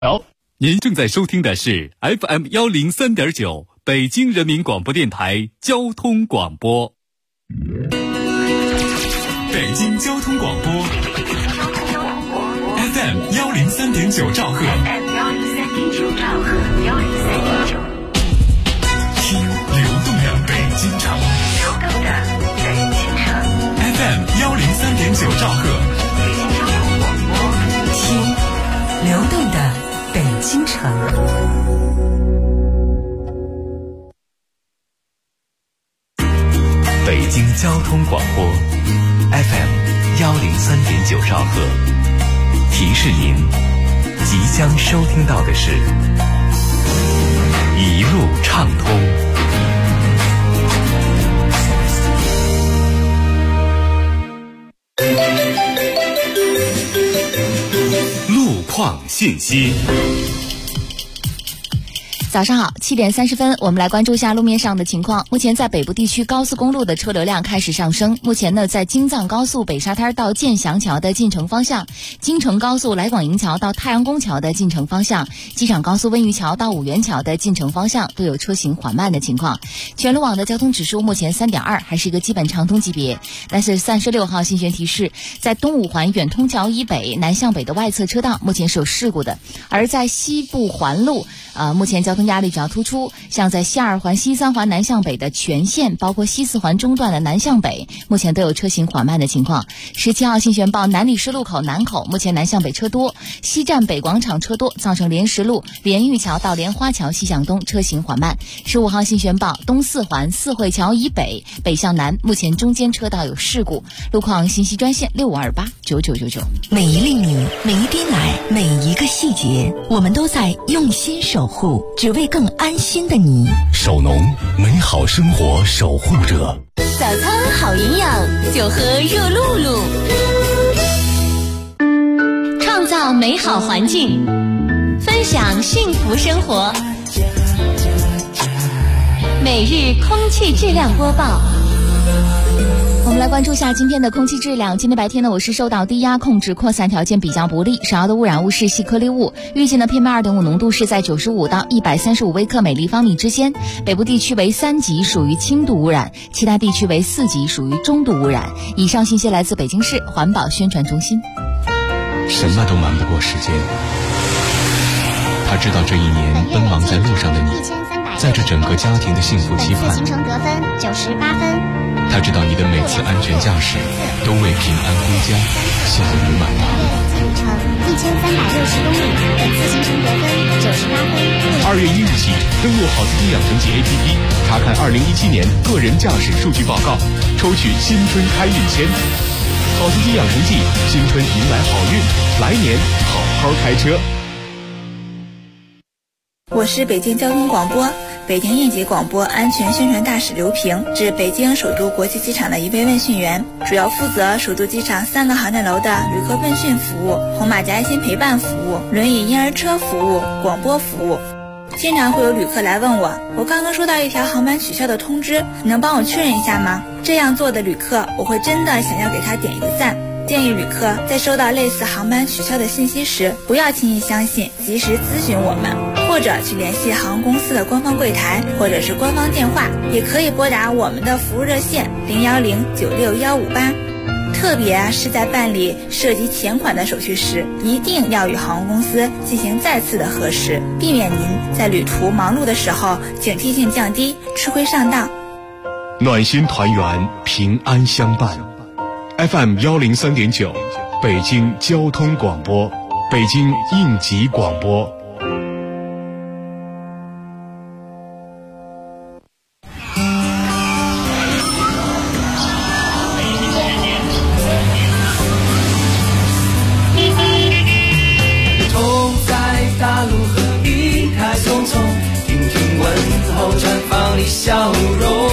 好，您正在收听的是 FM103.9北京人民广播电台交通广播。北京交通广播 FM103.9兆赫，听流动的北京城，FM103.9兆赫， 听流动的北京城。 北京交通广播 FM103.9兆赫，提示您即将收听到的是一路畅通。 路况信息。 早上好，7点30分，我们来关注一下路面上的情况。目前在北部地区高速公路的车流量开始上升。目前呢，在京藏高速北沙滩到建祥桥的进城方向，京承高速来广营桥到太阳宫桥的进城方向，机场高速温榆桥到五原桥的进城方向都有车行缓慢的情况。全路网的交通指数目前3.2，还是一个基本畅通级别。但是36号信玄提示，在东五环远通桥以北南向北的外侧车道目前是有事故的，而在西部环路目前交通压力比较突出，像在西二环、西三环南向北的全线，包括西四环中段的南向北，目前都有车行缓慢的情况。17号信玄报南礼士路口南口，目前南向北车多，西站北广场车多，造成莲石路、莲玉桥到莲花桥西向东车行缓慢。15号信玄报东四环四惠桥以北北向南，目前中间车道有事故。路况信息专线65289999。 每一粒米，每一滴奶，每一个细节，我们都在用心守护，只为更安心的你。 守农，美好生活守护者。 早餐好营养，就喝热露露。 创造美好环境，分享幸福生活。每日空气质量播报。 我们来关注一下今天的空气质量。今天白天呢，我市受到低压控制扩散条件比较不利，少的污染物是细颗粒物，预计呢 PM2.5 浓度是在95到135微克每立方米之间。北部地区为3级，属于轻度污染，其他地区为4级，属于中度污染。以上信息来自北京市环保宣传中心。 什么都瞒不过时间，他知道这一年奔忙在路上的你，在这整个家庭的幸福期盼， 行程得分98分。 他知道你的每次安全驾驶都为平安归家效如满堂。 里程1360公里，本次行程得分98分。 2月1日起，登录好司机养成记 APP， 查看2017年个人驾驶数据报告，抽取新春开运签。好司机养成记，新春迎来好运，来年好好开车。 我是北京交通广播北京应急广播安全宣传大使刘平，是北京首都国际机场的一位问讯员，主要负责首都机场3个航站楼的旅客问讯服务、红马甲爱心陪伴服务、轮椅婴儿车服务、广播服务。经常会有旅客来问我刚刚收到一条航班取消的通知，你能帮我确认一下吗？这样做的旅客，我会真的想要给他点一个赞。建议旅客在收到类似航班取消的信息时，不要轻易相信，及时咨询我们，或者去联系航空公司的官方柜台或者是官方电话，也可以拨打我们的服务热线010-96158。特别是在办理涉及钱款的手续时，一定要与航空公司进行再次的核实，避免您在旅途忙碌的时候警惕性降低，吃亏上当。 暖心团圆，平安相伴。FM103.9，北京交通广播，北京应急广播。 痛在大路和离开匆匆，听听问候，绽放你笑容。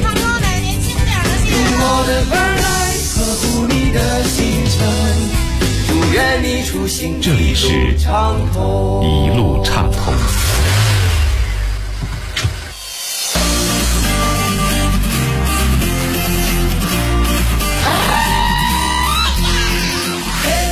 用我的耳来呵护你的行程，祝愿你出行这里是一路畅通。 北京时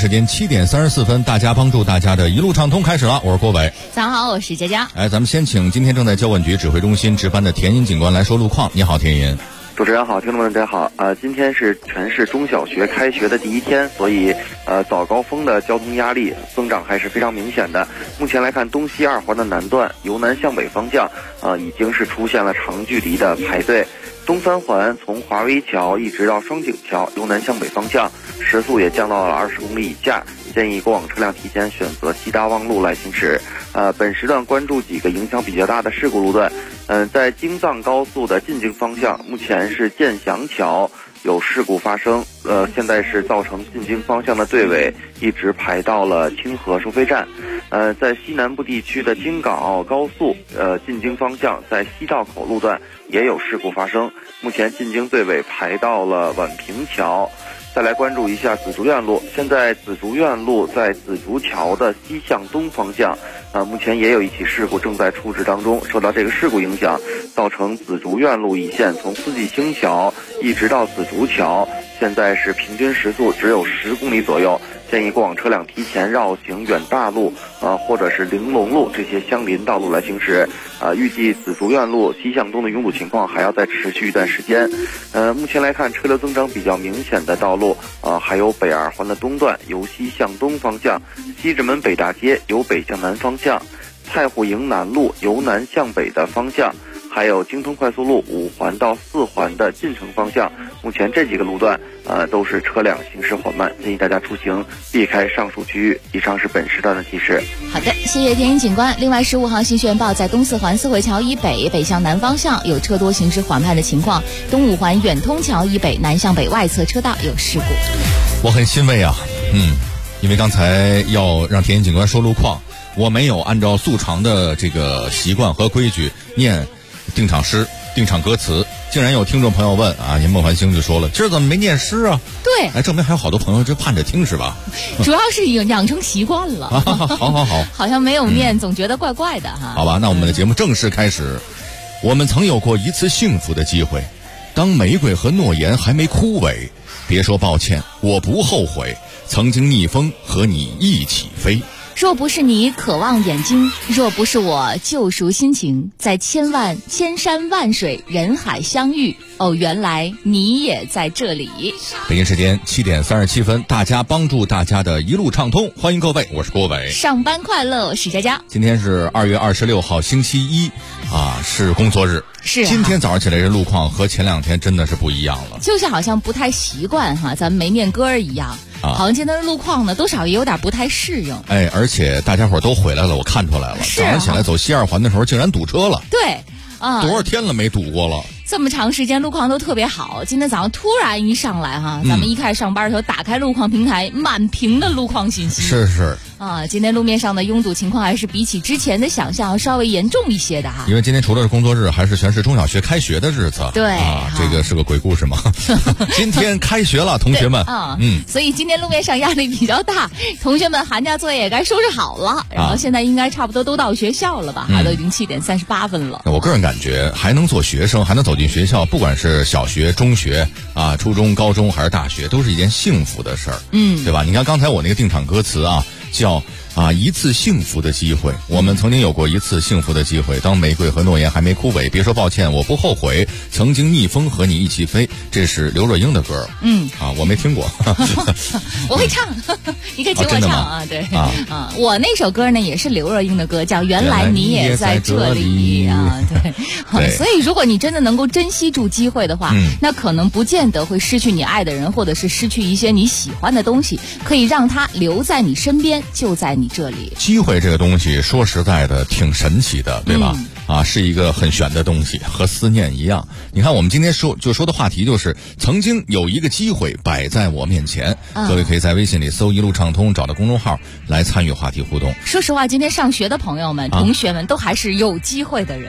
时间7点34分，大家帮助大家的一路畅通开始了。我是郭伟。 早上好，我是佳佳。 咱们先请今天正在交管局指挥中心值班的田银警官来说路况。你好，田银。 主持人好，听众们大家好。今天是全市中小学开学的第一天，所以早高峰的交通压力增长还是非常明显的。目前来看，东西二环的南段由南向北方向已经是出现了长距离的排队。东三环从华威桥一直到双井桥由南向北方向，时速也降到了20公里以下，建议过往车辆提前选择西大望路来行驶。本时段关注几个影响比较大的事故路段。在京藏高速的进京方向，目前是建祥桥有事故发生，现在是造成进京方向的队尾一直排到了清河收费站。在西南部地区的京港澳高速进京方向，在西道口路段也有事故发生，目前进京队尾排到了宛平桥。再来关注一下紫竹院路，现在紫竹院路在紫竹桥的西向东方向，目前也有一起事故正在处置当中。受到这个事故影响，造成紫竹院路一线从四季青桥一直到紫竹桥，现在是平均时速只有10公里左右，建议过往车辆提前绕行远大路或者是玲珑路这些相邻道路来行驶。预计紫竹院路西向东的拥堵情况还要再持续一段时间。目前来看，车流增长比较明显的道路还有北二环的东段由西向东方向，西直门北大街由北向南方向，蔡户营南路由南向北的方向，还有京通快速路5环到4环的进城方向。目前这几个路段都是车辆行驶缓慢，建议大家出行避开上述区域。以上是本时段的提示。 好的，谢谢田银警官。另外15号信息报，在东4环四惠桥以北北向南方向有车多行驶缓慢的情况，东5环远通桥以北南向北外侧车道有事故。 我很欣慰啊，因为刚才要让田银警官说路况，我没有按照素常的这个习惯和规矩念定场诗、定场歌词，竟然有听众朋友问您孟繁星就说了，今儿怎么没念诗啊？ 对， 证明还有好多朋友就盼着听是吧？ 主要是养成习惯了。 好， 好像没有念，总觉得怪怪的哈。 好吧，那我们的节目正式开始。我们曾有过一次幸福的机会，当玫瑰和诺言还没枯萎，别说抱歉，我不后悔，曾经逆风和你一起飞。 若不是你渴望眼睛，若不是我救赎心情，在千山万水人海相遇，原来你也在这里。 北京时间7点37分，大家帮助大家的一路畅通，欢迎各位，我是郭伟。 上班快乐，我是佳佳。 今天是2月26号星期一是工作日。 是今天早上起来这路况和前2天真的是不一样了， 就是好像不太习惯咱们没念歌一样好像今天的路况呢多少也有点不太适应。 而且大家伙都回来了，我看出来了，早上起来走西2环的时候竟然堵车了。 对多少天了没堵过了， 这么长时间路况都特别好，今天早上突然一上来咱们一开始上班的时候打开路况平台，满屏的路况信息。 是今天路面上的拥堵情况还是比起之前的想象稍微严重一些的因为今天除了是工作日，还是全市中小学开学的日子。 对这个是个鬼故事嘛今天开学了，同学们所以今天路面上压力比较大，同学们寒假作业也该收拾好了，然后现在应该差不多都到学校了吧都已经7点38分了。 我个人感觉还能做学生，还能走进学校，不管是小学、中学初中、高中还是大学，都是一件幸福的事儿对吧？你看刚才我那个定场歌词叫一次幸福的机会，我们曾经有过一次幸福的机会，当玫瑰和诺言还没枯萎，别说抱歉，我不后悔，曾经逆风和你一起飞。这是刘若英的歌我没听过我会唱你可以请我唱对我那首歌呢也是刘若英的歌，叫原来你也在这里对所以如果你真的能够珍惜住机会的话那可能不见得会失去你爱的人，或者是失去一些你喜欢的东西，可以让它留在你身边，就在你这里。 机会这个东西说实在的挺神奇的对吧是一个很玄的东西，和思念一样。你看我们今天说的话题就是曾经有一个机会摆在我面前各位可以在微信里搜一路畅通，找到公众号来参与话题互动。 说实话今天上学的朋友们同学们都还是有机会的人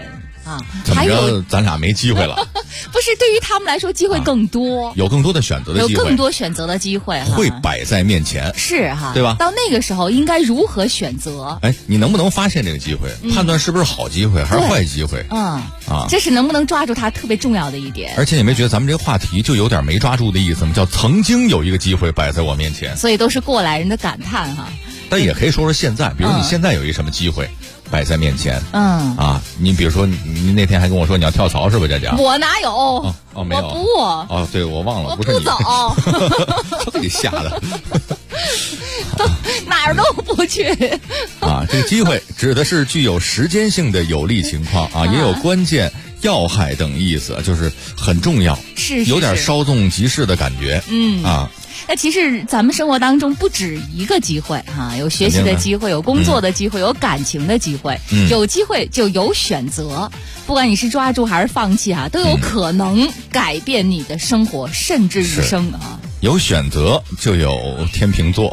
啊。 怎么着，咱俩没机会了？ 不是，对于他们来说，机会更多， 有更多的选择的机会， 有更多选择的机会会摆在面前， 是哈， 对吧？ 到那个时候应该如何选择？ 哎，你能不能发现这个机会，判断是不是好机会还是坏机会？ 这是能不能抓住它特别重要的一点。 而且你没觉得咱们这个话题就有点没抓住的意思吗？叫曾经有一个机会摆在我面前， 所以都是过来人的感叹哈。 但也可以说说现在，比如你现在有一什么机会摆在面前，你比如说你那天还跟我说你要跳槽是吧，佳佳？ 我哪有？ 没有， 我不。对，我忘了，不是你。 我不走， 这给吓的， 哪儿都不去。 这个机会指的是具有时间性的有利情况也有关键、要害等意思，就是很重要， 是有点稍纵即逝的感觉。 那其实咱们生活当中不止一个机会有学习的机会，有工作的机会，有感情的机会，有机会就有选择，不管你是抓住还是放弃都有可能改变你的生活，甚至一生有选择就有天秤座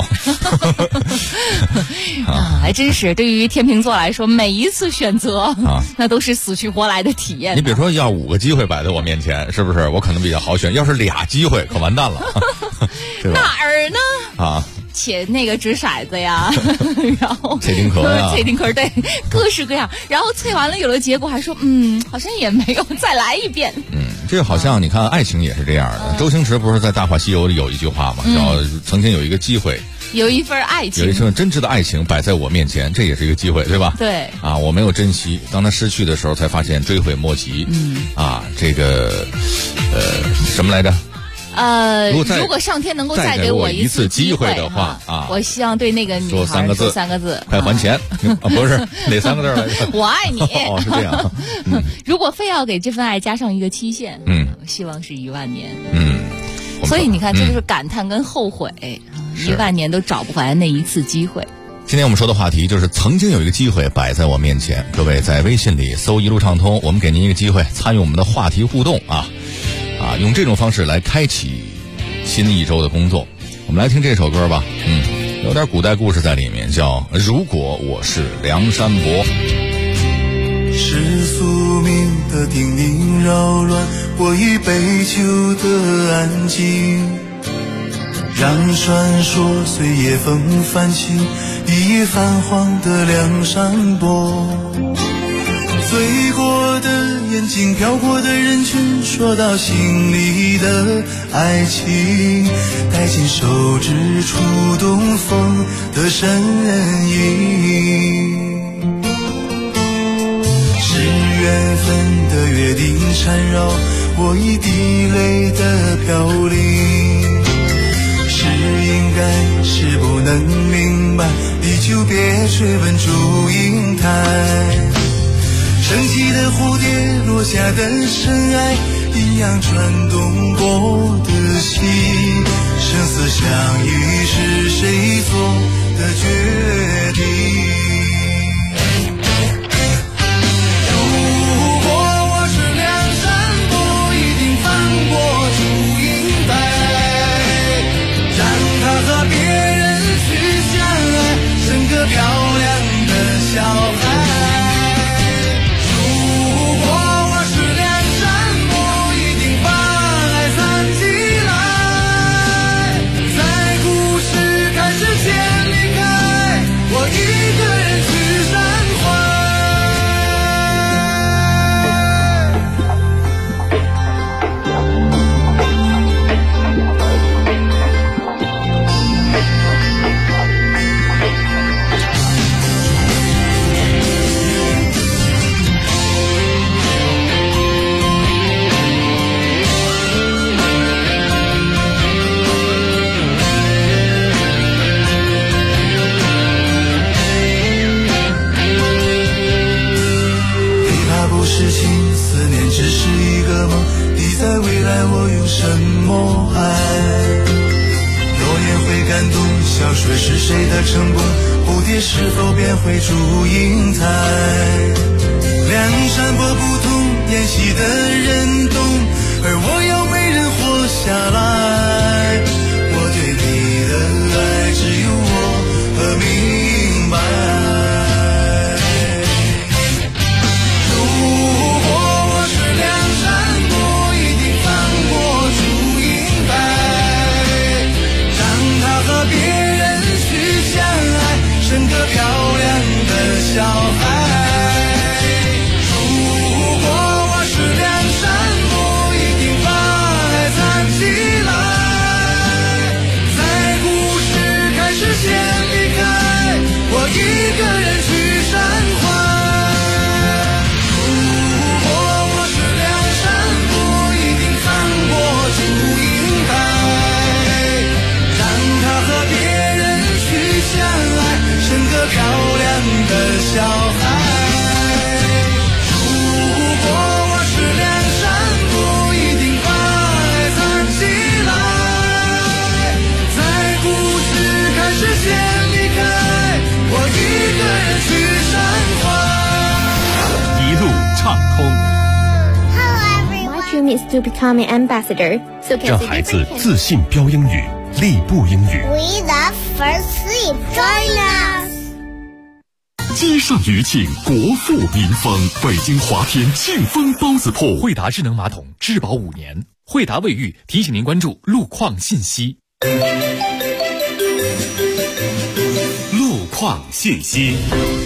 还真是。对于天秤座来说，每一次选择那都是死去活来的体验。 你比如说要5个机会摆在我面前，是不是我可能比较好选？要是俩机会可完蛋了哪儿呢？且那个掷骰子呀，然后测丁壳呀， 测丁壳，对，各式各样。然后测完了有了结果，还说好像也没有，再来一遍。 这个好像你看爱情也是这样的。周星驰不是在《大话西游》里有一句话嘛，叫曾经有一个机会， 有一份爱情， 有一份真挚的爱情摆在我面前，这也是一个机会，对吧？ 对。 我没有珍惜，当他失去的时候，才发现追悔莫及。这个什么来着？ 如果上天能够再给我一次机会的话我希望对那个女孩说三个字， 快还钱不是哪3个字来着？ 我爱你。 是这样。 如果非要给这份爱加上一个期限，希望是10000年。所以你看，这就是感叹跟后悔，10000年都找不回来那一次机会。 今天我们说的话题就是曾经有一个机会摆在我面前。各位在微信里搜一路畅通，我们给您一个机会参与我们的话题互动用这种方式来开启新一周的工作。我们来听这首歌吧，有点古代故事在里面，叫《如果我是梁山伯》。 世俗命的叮咛扰乱我已被囚的安静，让传说随夜风泛起一夜泛黄的梁山伯。醉过的眼睛，飘过的人群，说到心里的爱情，带进手指触动风的身影。是缘分的约定缠绕我一滴泪的飘零，是应该是不能明白，你就别追问祝英台。升起的蝴蝶，落下的尘埃，阴阳转动我的心，生死相依是谁做的决定？如果我是梁山伯，一定翻过祝英台，让他和别人去相爱，生个漂亮的小孩。水是谁的成功，蝴蝶是否便会祝英台？梁山伯不同，演戏的人懂，而我要为人活下来。我对你的爱只有我明白。如果 is to become an ambassador. So can 让孩子自信标英语，立步英语。 We the first sleep. Join us. 街上余庆，国富民丰。北京华天庆丰包子铺， 惠达智能马桶质保5年。惠达卫浴提醒您关注路况信息。 路况信息。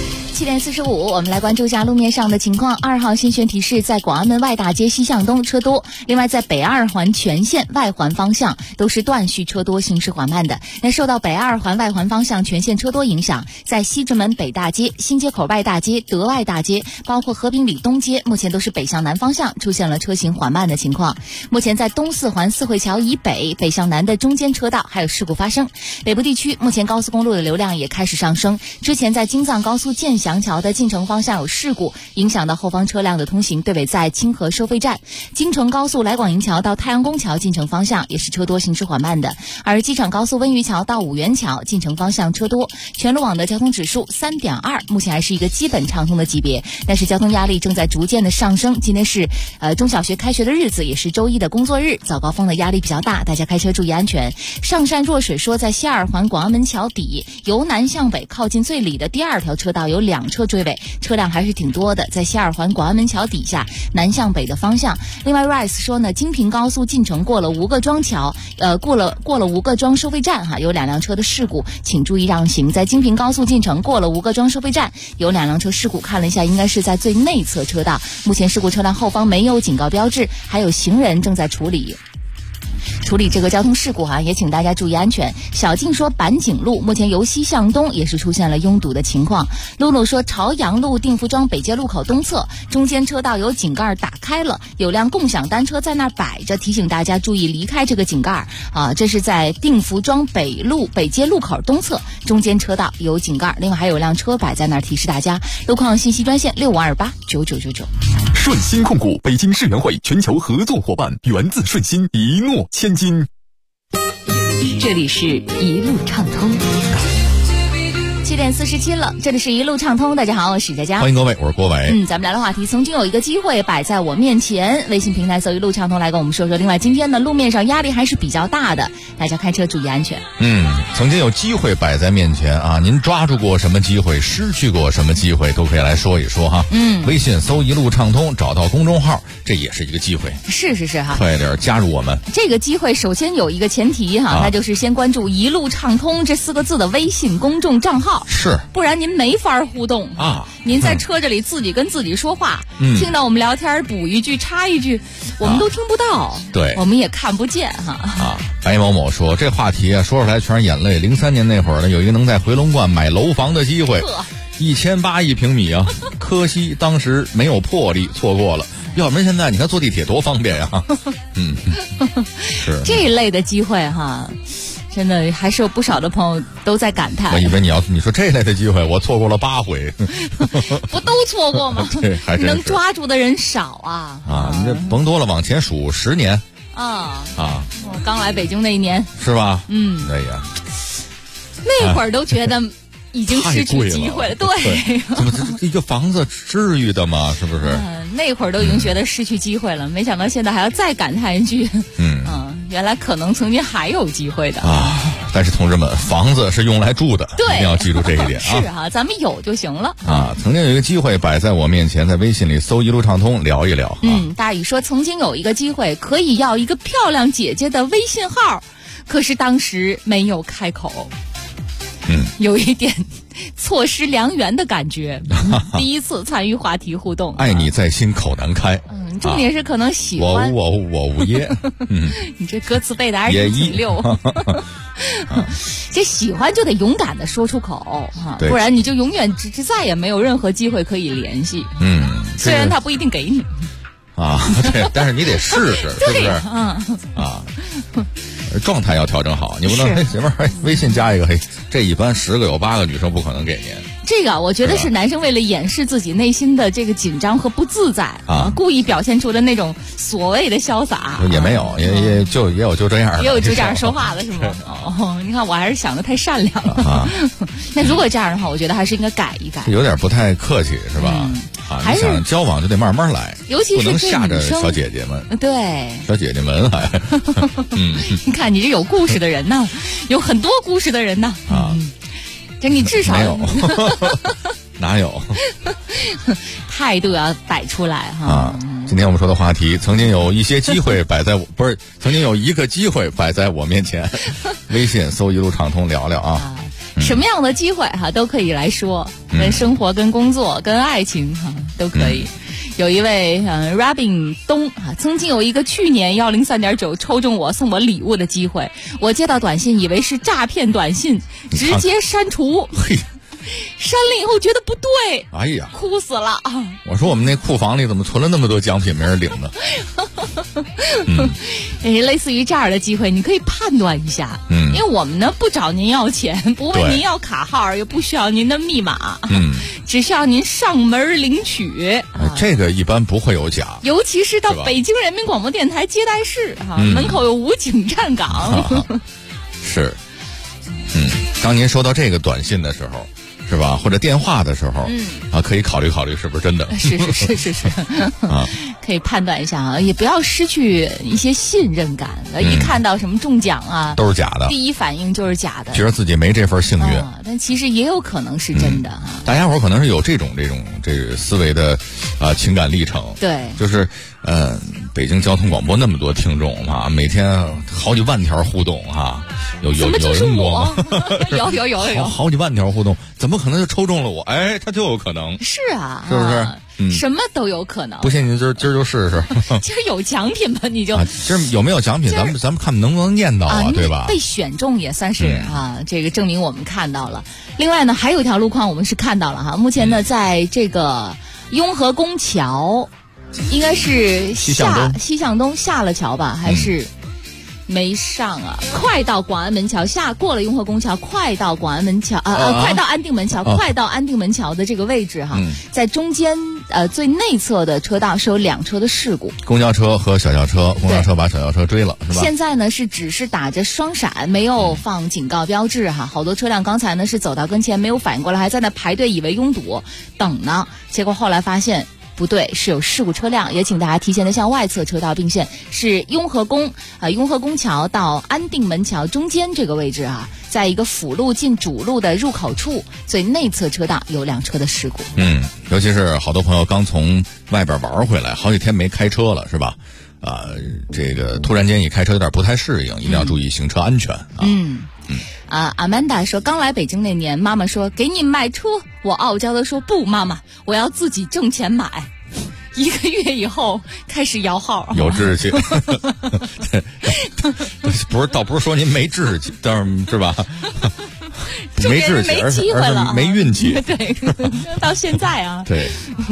7点45，我们来关注一下路面上的情况。2号新选提示，在广安门外大街西向东车多，另外在北2环全线外环方向都是断续车多，行驶缓慢的。那受到北2环外环方向全线车多影响，在西直门北大街、新街口外大街、德外大街，包括和平里东街，目前都是北向南方向出现了车行缓慢的情况。目前在东4环四惠桥以北、北向南的中间车道还有事故发生。北部地区目前高速公路的流量也开始上升，之前在京藏高速建祥桥的进城方向有事故，影响到后方车辆的通行，对尾在清河收费站。京承高速来广营桥到太阳宫桥进城方向也是车多，行驶缓慢的。而机场高速温榆桥到五原桥进城方向车多，全路网的交通指数3.2，目前还是一个基本畅通的级别，但是交通压力正在逐渐的上升。今天是中小学开学的日子，也是周一的工作日，早高峰的压力比较大，大家开车注意安全。上善若水说，在西2环广安门桥底由南向北靠近最里的第2条车道有2车追尾，车辆还是挺多的，在西2环广安门桥底下南向北的方向。另外 Rice 说呢，京平高速进城过了吴各庄桥，过了吴各庄收费站有2辆车的事故，请注意让行。在京平高速进城过了吴各庄收费站有2辆车事故，看了一下应该是在最内侧车道，目前事故车辆后方没有警告标志，还有行人正在处理这个交通事故也请大家注意安全。小静说，板井路目前由西向东也是出现了拥堵的情况。露露说，朝阳路定福庄北街路口东侧中间车道有井盖打开了，有辆共享单车在那儿摆着，提醒大家注意离开这个井盖这是在定福庄北街路口东侧中间车道有井盖，另外还有辆车摆在那儿，提示大家。路况信息专线65289999。 顺鑫控股北京世园会全球合作伙伴，源自顺鑫，一诺千金。 这里是一路畅通。 7点47了，这里是一路畅通。大家好，我是佳佳， 欢迎各位，我是郭伟。 咱们聊的话题，曾经有一个机会摆在我面前，微信平台搜一路畅通来跟我们说说。另外，今天呢，路面上压力还是比较大的，大家开车注意安全。 曾经有机会摆在面前您抓住过什么机会，失去过什么机会，都可以来说一说哈。微信搜一路畅通，找到公众号，这也是一个机会。 是哈， 快点加入我们。 这个机会首先有一个前提那就是先关注一路畅通这4个字的微信公众账号。 是， 不然您没法互动您在车这里自己跟自己说话，听到我们聊天补一句插一句，我们都听不到， 对， 我们也看不见白某某说，这话题说出来全是眼泪。03年那会儿呢，有一个能在回龙观买楼房的机会，1800一平米可惜当时没有魄力，错过了。要不然现在你看坐地铁多方便呀是这一类的机会真的还是有不少的朋友都在感叹。 我以为你说这类的机会我错过了8回不都错过吗？ 对，还真是能抓住的人少你这甭多了，往前数10年我刚来北京那一年是吧？ 哎呀， 那会儿都觉得已经失去机会了，对， 怎么这一个房子至于的吗？是不是？ 那会儿都已经觉得失去机会了，没想到现在还要再感叹一句，原来可能曾经还有机会的但是同志们，房子是用来住的， 对， 一定要记住这一点是咱们有就行了曾经有一个机会摆在我面前，在微信里搜一路畅通聊一聊大宇说，曾经有一个机会可以要一个漂亮姐姐的微信号，可是当时没有开口有一点错失良缘的感觉第一次参与话题互动， 爱你在心口难开重点是可能喜欢我无耶你这歌词背的还是挺溜这喜欢就得勇敢的说出口不然你就永远再也没有任何机会可以联系虽然他不一定给你对，但是你得试试是不是状态要调整好，你不能媳妇儿微信加一个这一般10个有8个女生不可能给您。 这个我觉得是男生为了掩饰自己内心的这个紧张和不自在故意表现出的那种所谓的潇洒。 也没有，也有就这样的， 也有就这样说话的是吗？你看我还是想的太善良了那如果这样的话，我觉得还是应该改一改， 有点不太客气是吧？ 啊，你想交往就得慢慢来， 尤其是不能吓着小姐姐们。 对， 小姐姐们还， 你看你这有故事的人呢，有很多故事的人呢啊，这你至少没有，哪有？ 态度要摆出来哈。 啊，今天我们说的话题，曾经有一些机会摆在我，不是，曾经有一个机会摆在我面前，微信搜一路畅通聊聊啊。 什么样的机会哈都可以来说，跟生活、跟工作、跟爱情哈都可以。有一位Robin 东啊，曾经有一个去年103.9抽中我送我礼物的机会，我接到短信以为是诈骗短信，直接删除。删了以后觉得不对， 哎呀， 哭死了啊！ 我说我们那库房里怎么存了那么多奖品没人领呢？ 类似于这样的机会，你可以判断一下。因为我们呢不找您要钱，不问您要卡号，也不需要您的密码，只需要您上门领取。 这个一般不会有假， 尤其是到北京人民广播电台接待室门口有武警站岗。 是，当您收到这个短信的时候。是吧？或者电话的时候，可以考虑考虑是不是真的。 是啊，可以判断一下啊，也不要失去一些信任感。一看到什么中奖啊， 都是假的， 第一反应就是假的， 觉得自己没这份幸运， 但其实也有可能是真的啊。 大家伙可能是有这种思维的情感历程。 对， 就是北京交通广播那么多听众啊，每天好几万条互动哈，有人多，有好几万条互动，怎么可能就抽中了我？哎，他就有可能是啊， 是不是？ 什么都有可能。 不信你今儿就试试。 今儿有奖品吧？你就今儿有没有奖品？咱们看能不能念到啊，对吧？ 被选中也算是这个证明我们看到了。另外呢，还有一条路况我们是看到了哈。目前呢，在这个雍和宫桥，应该是西向东下了桥吧，还是？没上啊，快到广安门桥，过了雍和宫桥，快到广安门桥快到安定门桥，快到安定门桥的这个位置哈，在中间最内侧的车道是有2车的事故， 公交车和小轿车，公交车把小轿车追了，是吧？ 现在呢只是打着双闪，没有放警告标志哈，好多车辆刚才呢是走到跟前没有反应过来，还在那排队，以为拥堵等呢，结果后来发现。不对，是有事故车辆，也请大家提前的向外侧车道并线。是雍和宫桥到安定门桥中间这个位置啊，在一个辅路进主路的入口处，最内侧车道有2车的事故。 尤其是好多朋友刚从外边玩回来，好几天没开车了，是吧？这个突然间一开车有点不太适应，一定要注意行车安全啊。 阿曼达说，刚来北京那年，妈妈说给你买车，我傲娇的说不，妈妈，我要自己挣钱买。1个月以后开始摇号， 有志气。倒不是说您没志气，但是吧？没志气， 没机会了， 没运气。 对，到现在啊， 对，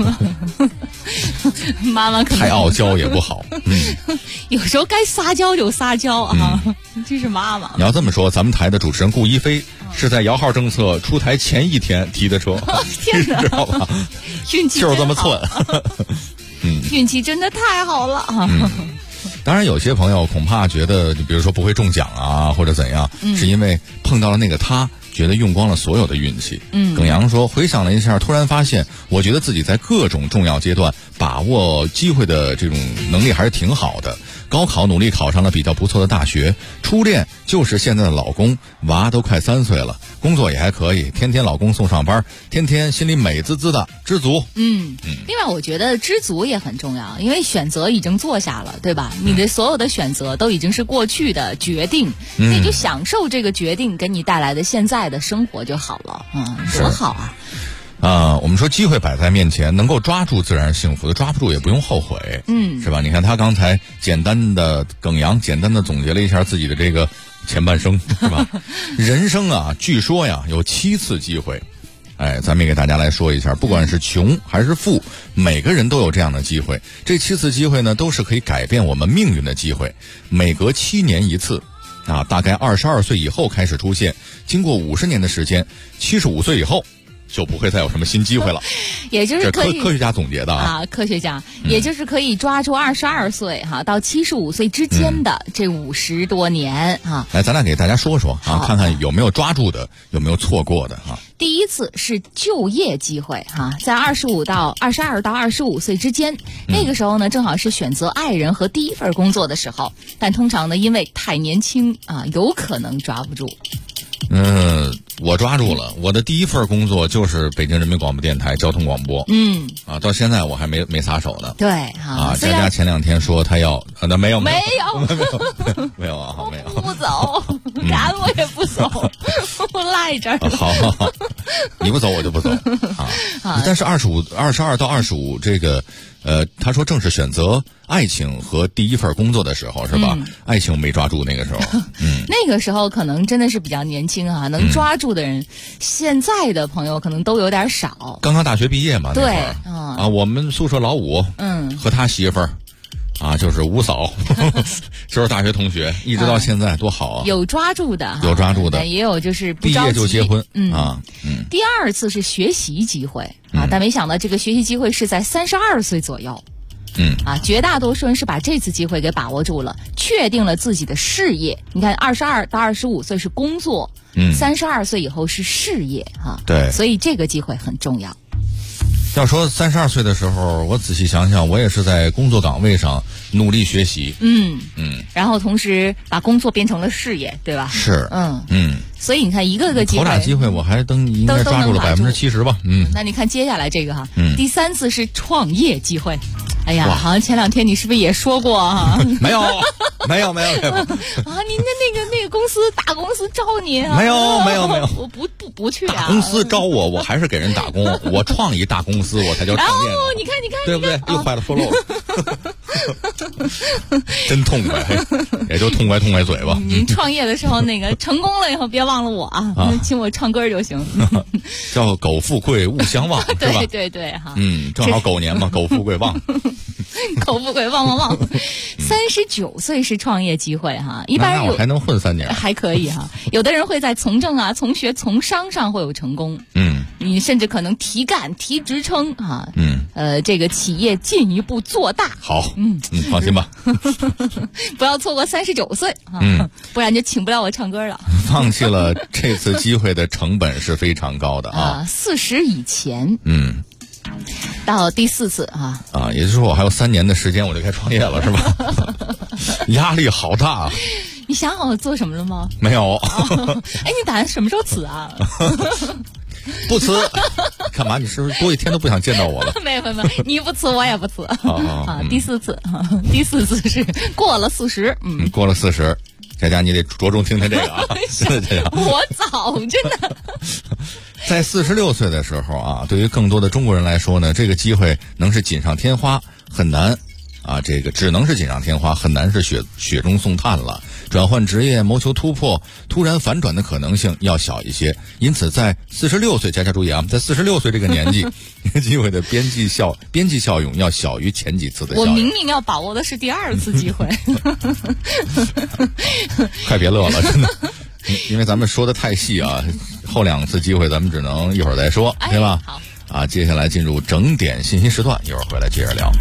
妈妈可能太傲娇也不好。 有时候该撒娇就撒娇啊，这是妈妈。 你要这么说，咱们台的主持人顾一飞是在摇号政策出台前1天提的车， 天哪， 知道吧？ 运气就是这么寸。 运气真的太好了啊！ 当然，有些朋友恐怕觉得，就比如说不会中奖啊，或者怎样，是因为碰到了那个他，觉得用光了所有的运气。耿阳说，回想了一下，突然发现，我觉得自己在各种重要阶段把握机会的这种能力还是挺好的。高考努力考上了比较不错的大学，初恋就是现在的老公，娃都快3岁了，工作也还可以，天天老公送上班，天天心里美滋滋的，知足。 另外我觉得知足也很重要，因为选择已经做下了，对吧？你的所有的选择都已经是过去的决定，你就享受这个决定给你带来的现在的生活就好了。多好啊！ 我们说机会摆在面前，能够抓住自然是幸福的，抓不住也不用后悔，是吧？你看他刚才耿阳简单的总结了一下自己的这个前半生，是吧？人生啊，据说呀有7次机会，咱们也给大家来说一下，不管是穷还是富，每个人都有这样的机会。这7次机会呢，都是可以改变我们命运的机会，每隔7年一次。大概22岁以后开始出现，经过50年的时间，75岁以后就不会再有什么新机会了。 也就是科学家总结的科学家也就是可以抓住22岁到75岁之间的这50多年来，咱俩给大家说说看看有没有抓住的，有没有错过的第一次是就业机会在22到25岁之间，那个时候呢正好是选择爱人和第一份工作的时候，但通常呢因为太年轻有可能抓不住。 我抓住了，我的第一份工作就是北京人民广播电台交通广播。到现在我还没撒手呢。 对佳佳前2天说她要，那没有， 没有没有啊，没有。 不走，赶我也不走，我赖这儿。 好，你不走我就不走但是22到25这个。他说正是选择爱情和第一份工作的时候，是吧？爱情没抓住那个时候， 那个时候可能真的是比较年轻能抓住的人，现在的朋友可能都有点少。 刚刚大学毕业嘛， 对我们宿舍老五，和他媳妇儿。就是吴嫂，就是大学同学，一直到现在多好有抓住的， 有抓住的， 也有就是不毕业就结婚第二次是学习机会但没想到这个学习机会是在32岁左右。绝大多数人是把这次机会给把握住了，确定了自己的事业。你看，22到25岁是工作，32岁以后是事业对， 所以这个机会很重要。 要说32岁的时候，我仔细想想，我也是在工作岗位上努力学习， 然后同时把工作变成了事业，对吧？ 是， 所以你看一个个机会， 头俩机会我还应该抓住了70%吧， 那你看接下来这个第3次是创业机会。哎呀，好像前2天你是不是也说过没有没有您的那个公司大公司招您没有， 我不去大公司招我还是给人打工，我创一大公司我才叫创业。 你看， 对不对？又坏了，说漏了，真痛快，也就痛快嘴巴。 您创业的时候那个成功了以后，别忘了我请我唱歌就行。 叫苟富贵勿相忘，是吧？ 对正好狗年嘛，苟富贵旺。 苟富贵旺，39岁是创业机会一般人那我还能混3年， 还可以有的人会在从政从学从商上会有成功，你甚至可能提干提职称这个企业进一步做大。 好，放心吧， 不要错过39岁不然就请不了我唱歌了。 放弃了这次机会的成本是非常高的 40以前，到第4次也就是说我还有3年的时间我就该创业了，是吧？压力好大。 你想好做什么了吗？ 没有。 你打算什么时候辞啊？ 不辞。干嘛？你是不是多一天都不想见到我了？ 没有，你不辞我也不辞。第4次，第4次是过了40。 过了40。佳佳，你得着重听听这个真的这样。 我早真的。 在46岁的时候对于更多的中国人来说呢，这个机会能是锦上添花，很难这个只能是锦上添花，很难是雪中送炭了。转换职业谋求突破，突然反转的可能性要小一些。因此在46岁，佳佳注意在46岁这个年纪，这个机会的边际效用要小于前几次的效应。 我明明要把握的是第2次机会。 快别乐了，真的。因为咱们说的太细后2次机会咱们只能一会儿再说，对吧？ 好接下来进入整点信息时段，一会儿回来接着聊。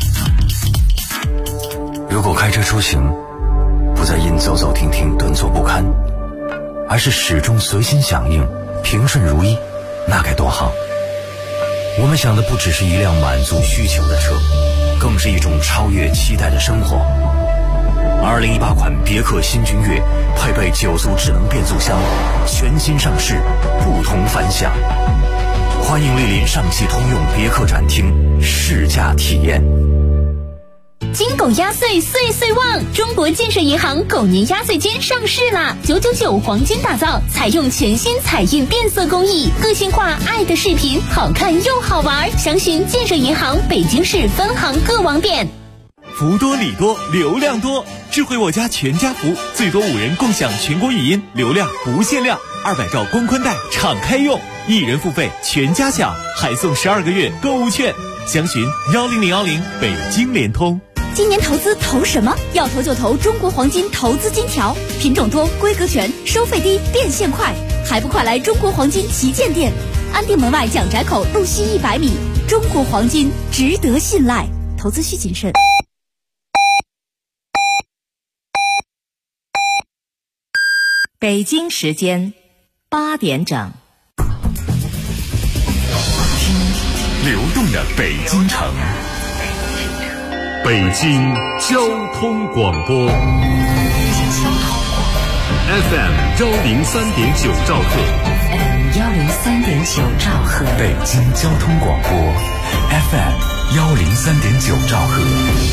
如果开车出行不再因走走停停顿挫不堪，而是始终随心响应平顺如意，那该多好。我们想的不只是一辆满足需求的车，更是一种超越期待的生活。2018款别克新君越配备9速智能变速箱，全新上市，不同凡响。欢迎莅临上汽通用别克展厅试驾体验。 金狗压岁岁岁旺！中国建设银行狗年压岁金上市啦！999黄金打造，采用全新彩印变色工艺，个性化爱的视频，好看又好玩。详询建设银行北京市分行各网点。 福多礼多，流量多，智慧我家全家福，最多5人共享全国语音，流量不限量，200兆光宽带敞开用，1人付费全家享，还送12个月购物券。详询10010北京联通。 今年投资投什么？要投就投中国黄金投资金条，品种多，规格全，收费低，变现快，还不快来中国黄金旗舰店安定门外蒋宅口路西100米。中国黄金值得信赖，投资需谨慎。 北京时间8点整。 流动的北京城，北京交通广播 FM 103.9兆赫 103.9兆赫， 北京交通广播 FM 103.9兆赫。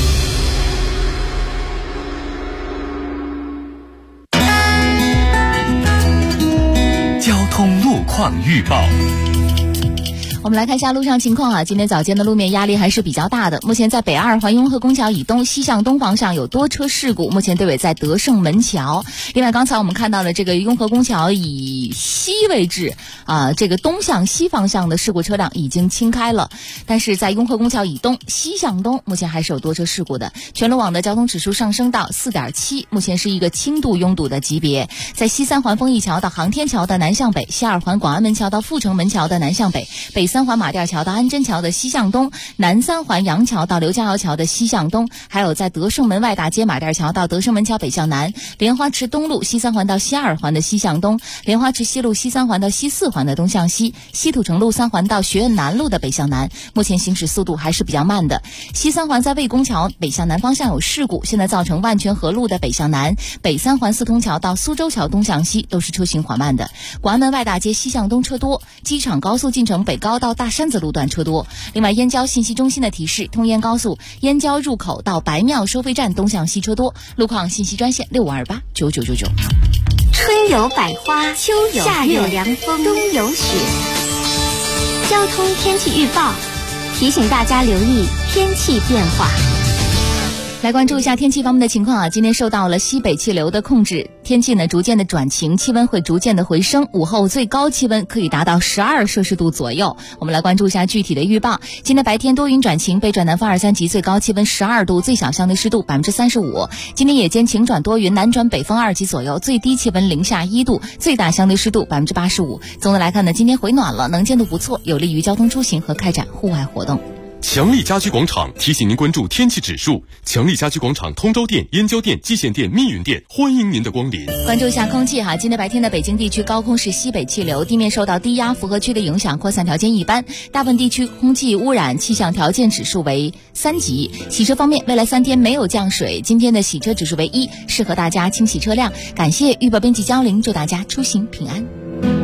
交通路况预报。 我们来看一下路上情况啊，今天早间的路面压力还是比较大的。目前在北二环雍和宫桥以东西向东方向有多车事故，目前队尾在德胜门桥。另外，刚才我们看到了这个雍和宫桥以西位置这个东向西方向的事故车辆已经清开了，但是在雍和宫桥以东西向东目前还是有多车事故的。全路网的交通指数上升到 4.7， 目前是一个轻度拥堵的级别。在西三环丰益桥到航天桥的南向北，西二环广安门桥到阜成门桥的南向北，北三环马甸桥到安贞桥的西向东，南三环杨桥到刘家窑桥的西向东，还有在德胜门外大街马甸桥到德胜门桥北向南，莲花池东路西三环到西二环的西向东，莲花池西路西三环到西四环的东向西，西土城路三环到学院南路的北向南，目前行驶速度还是比较慢的。西三环在魏公桥北向南方向有事故，现在造成万泉河路的北向南，北三环四通桥到苏州桥东向西都是车行缓慢的。广安门外大街西向东车多，机场高速进城北高到大山子路段车多。另外，燕郊信息中心的提示，通燕高速燕郊入口到白庙收费站东向西车多。路况信息专线65289999。 春有百花，秋有夏有凉风，冬有雪。交通天气预报提醒大家留意天气变化。 来关注一下天气方面的情况啊，今天受到了西北气流的控制，天气呢逐渐的转晴，气温会逐渐的回升，午后最高气温可以达到12摄氏度左右。我们来关注一下具体的预报。今天白天多云转晴，北转南风2、3级，最高气温12度，最小相对湿度35%。今天夜间晴转多云，南转北风2级左右，最低气温零下1度，最大相对湿度85%。总的来看呢，今天回暖了，能见度不错，有利于交通出行和开展户外活动。 强力家居广场提醒您关注天气指数。强力家居广场通州店、燕郊店、蓟县店、密云店欢迎您的光临。 关注一下空气哈，今天白天的北京地区高空是西北气流，地面受到低压复合区的影响，扩散条件一般，大部分地区空气污染气象条件指数为3级。洗车方面，未来3天没有降水，今天的洗车指数为1，适合大家清洗车辆。感谢预报编辑江玲，祝大家出行平安。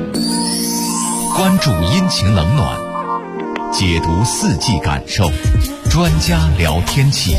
关注阴晴冷暖，解读四季感受，专家聊天气。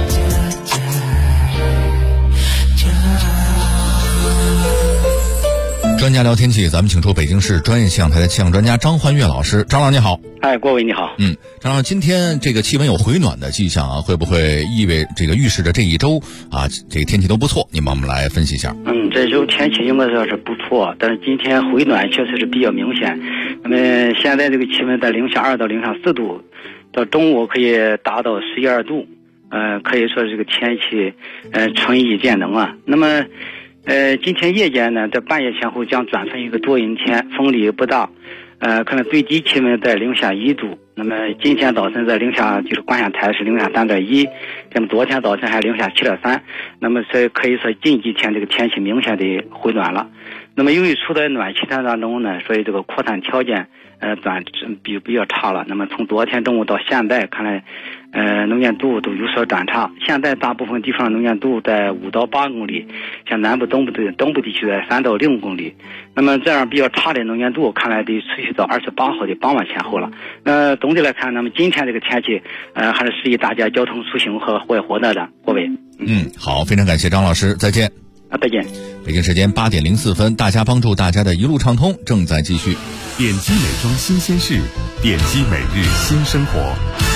专家聊天气，咱们请出北京市专业气象台的气象专家张焕岳老师。张老你好。 郭伟你好。 张老，今天这个气温有回暖的迹象啊，会不会预示着这一周啊，这个天气都不错？您帮我们来分析一下。 这周天气应该说是不错，但是今天回暖确实是比较明显。那么现在这个气温在零下2到零下4度，到中午可以达到12度，可以说这个天气春意渐浓啊。那么今天夜间呢，在半夜前后将转成一个多云天，风力不大，可能最低气温在零下1度。那么今天早晨在零下，就是观察台是零下3.1，那么昨天早晨还零下7.3，那么所以可以说近几天这个天气明显的回暖了。那么由于处在暖气团当中呢，所以这个扩散条件比较差了。那么从昨天中午到现在看来，能见度都有所转差。现在大部分地方能见度在5到8公里，像南部、东部地区在3到6公里。那么这样比较差的能见度，看来得持续到28号的傍晚前后了。总的来看，那么今天这个天气，还是适宜大家交通出行和户外活动的。各位， 好，非常感谢张老师，再见。 再见。 北京时间8点04分，大家帮助大家的一路畅通正在继续。 点击美妆新鲜事，点击每日新生活。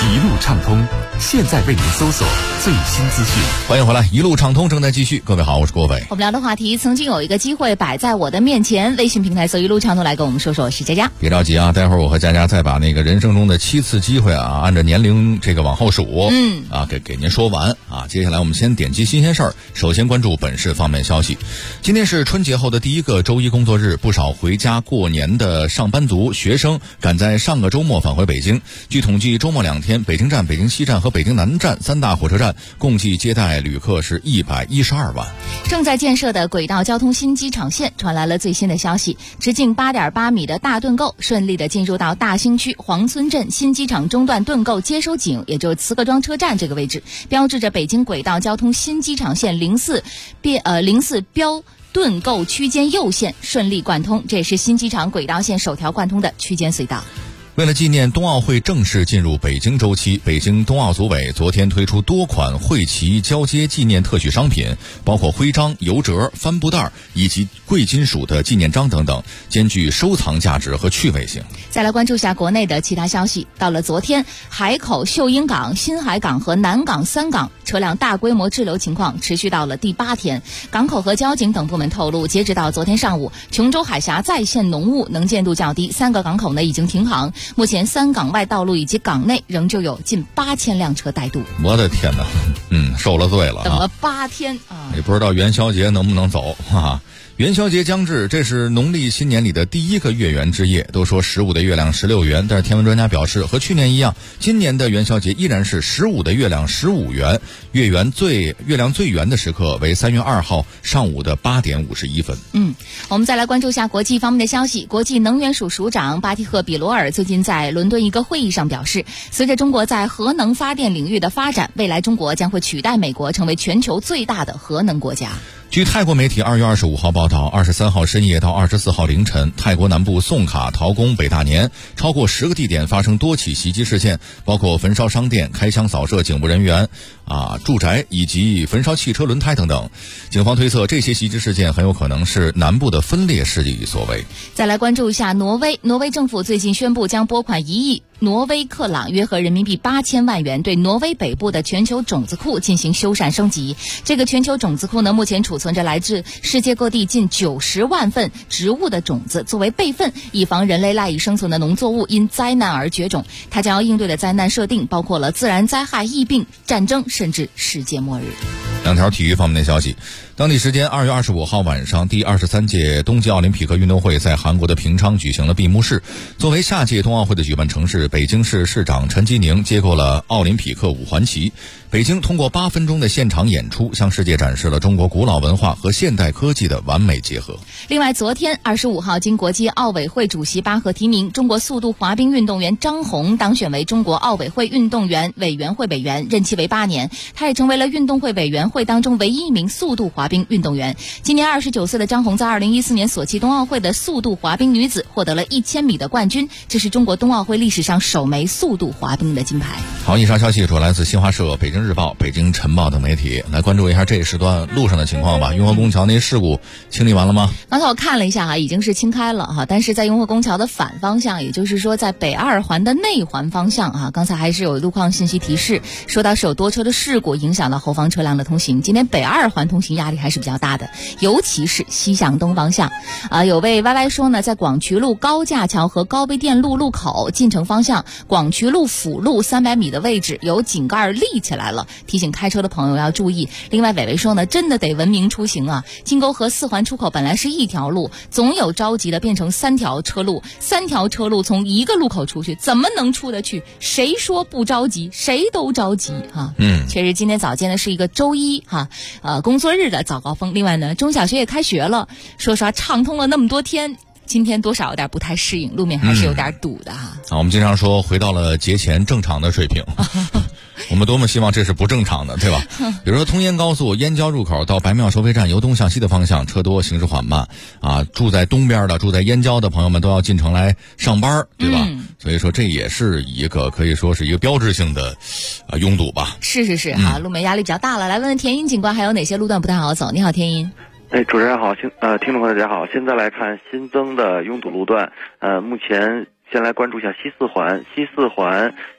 一路畅通，现在为您搜索最新资讯。 欢迎回来，一路畅通正在继续。各位好，我是郭伟。 我们聊的话题，曾经有一个机会摆在我的面前，微信平台搜一路畅通来跟我们说说。我是佳佳。 别着急啊，待会儿我和佳佳再把那个人生中的7次机会啊，按照年龄这个往后数，给您说完啊。接下来我们先点击新鲜事儿，首先关注本市方面消息。今天是春节后的第一个周一工作日，不少回家过年的上班族、学生赶在上个周末返回北京。据统计，周末2天，北京站、北京西站和北京南站3大火车站共计接待旅客是112万。 正在建设的轨道交通新机场线传来了最新的消息，直径8.8米的大盾构顺利的进入到大兴区黄村镇新机场中段盾构接收井，也就是磁各庄车站这个位置，标志着北京轨道交通新机场线04标盾构区间右线顺利贯通，这也是新机场轨道线首条贯通的区间隧道。 为了纪念冬奥会正式进入北京周期，北京冬奥组委昨天推出多款会旗交接纪念特许商品，包括徽章、油折、帆布袋以及贵金属的纪念章等等，兼具收藏价值和趣味性。 再来关注下国内的其他消息。到了昨天，海口、秀英港、新海港和南港3港车辆大规模滞留情况持续到了第8天。港口和交警等部门透露，截止到昨天上午，琼州海峡在线浓雾能见度较低，3个港口呢已经停航。目前3港外道路以及港内仍旧有近8000辆车待渡。 我的天哪，受了罪了， 等了8天啊！ 也不知道元宵节能不能走啊。元宵节将至，这是农历新年里的第一个月圆之夜。都说15的月亮16圆，但是天文专家表示，和去年一样，今年的元宵节依然是15的月亮15圆。月亮最圆的时刻为3月2号上午的8点51分。 我们再来关注一下国际方面的消息。国际能源署署长巴蒂赫·比罗尔最近在伦敦一个会议上表示，随着中国在核能发电领域的发展，未来中国将会取代美国成为全球最大的核能国家。 据泰国媒体2月25号报道，23号深夜到24号凌晨，泰国南部宋卡、陶公、北大年超过10个地点发生多起袭击事件，包括焚烧商店、开枪扫射警务人员、住宅以及焚烧汽车轮胎等等。警方推测，这些袭击事件很有可能是南部的分裂势力所为。 再来关注一下挪威。挪威政府最近宣布将拨款1亿挪威克朗，约合人民币8000万元，对挪威北部的全球种子库进行修缮升级。这个全球种子库呢，目前储存着来自世界各地近90万份植物的种子，作为备份，以防人类赖以生存的农作物因灾难而绝种。它将要应对的灾难设定包括了自然灾害、疫病、战争，甚至世界末日。 2条体育方面的消息。当地时间2月25号晚上，第23届冬季奥林匹克运动会在韩国的平昌举行了闭幕式。作为下届冬奥会的举办城市，北京市市长陈吉宁接过了奥林匹克5环旗。北京通过8分钟的现场演出，向世界展示了中国古老文化和现代科技的完美结合。 另外，昨天25号，经国际奥委会主席巴赫提名，中国速度滑冰运动员张虹当选为中国奥委会运动员委员会委员，任期为8年。他也成为了运动会委员会当中唯一一名速度滑冰运动员。今年29岁的张虹在2014年索契冬奥会的速度滑冰女子获得了1000米的冠军，这是中国冬奥会历史上首枚速度滑冰的金牌。 好，以上消息主要来自新华社、北京日报、北京晨报等媒体。来关注一下这一时段路上的情况吧。雍和宫桥那事故清理完了吗？ 刚才我看了一下已经是清开了但是在雍和宫桥的反方向，也就是说在北2环的内环方向刚才还是有路况信息提示，说到是有多车的事故影响到后方车辆的通行。今天北2环通行压力还是比较大的，尤其是西向东方向有位 YY 说呢，在广渠路高架桥和高碑店路路口进城方向广渠路辅路300米的位置有井盖立起来了，提醒开车的朋友要注意。另外伟伟说呢，真的得文明出行金沟河4环出口本来是一条路，总有着急的变成3条车路，3条车路从一个路口出去，怎么能出得去？谁说不着急？谁都着急确实今天早间呢是一个周一工作日的早高峰。另外呢，中小学也开学了，说实话畅通了那么多天，今天多少有点不太适应，路面还是有点堵的我们经常说回到了节前正常的水平我们多么希望这是不正常的，对吧？比如说通燕高速燕郊入口到白庙收费站由东向西的方向车多，行驶缓慢住在东边的、住在燕郊的朋友们都要进城来上班，对吧？所以说这也是一个可以说是一个标志性的拥堵吧。 是路面压力比较大了。来问问田英警官还有哪些路段不太好走？你好，田英。 主持人好，听众朋友大家好。现在来看新增的拥堵路段，目前先来关注一下西四环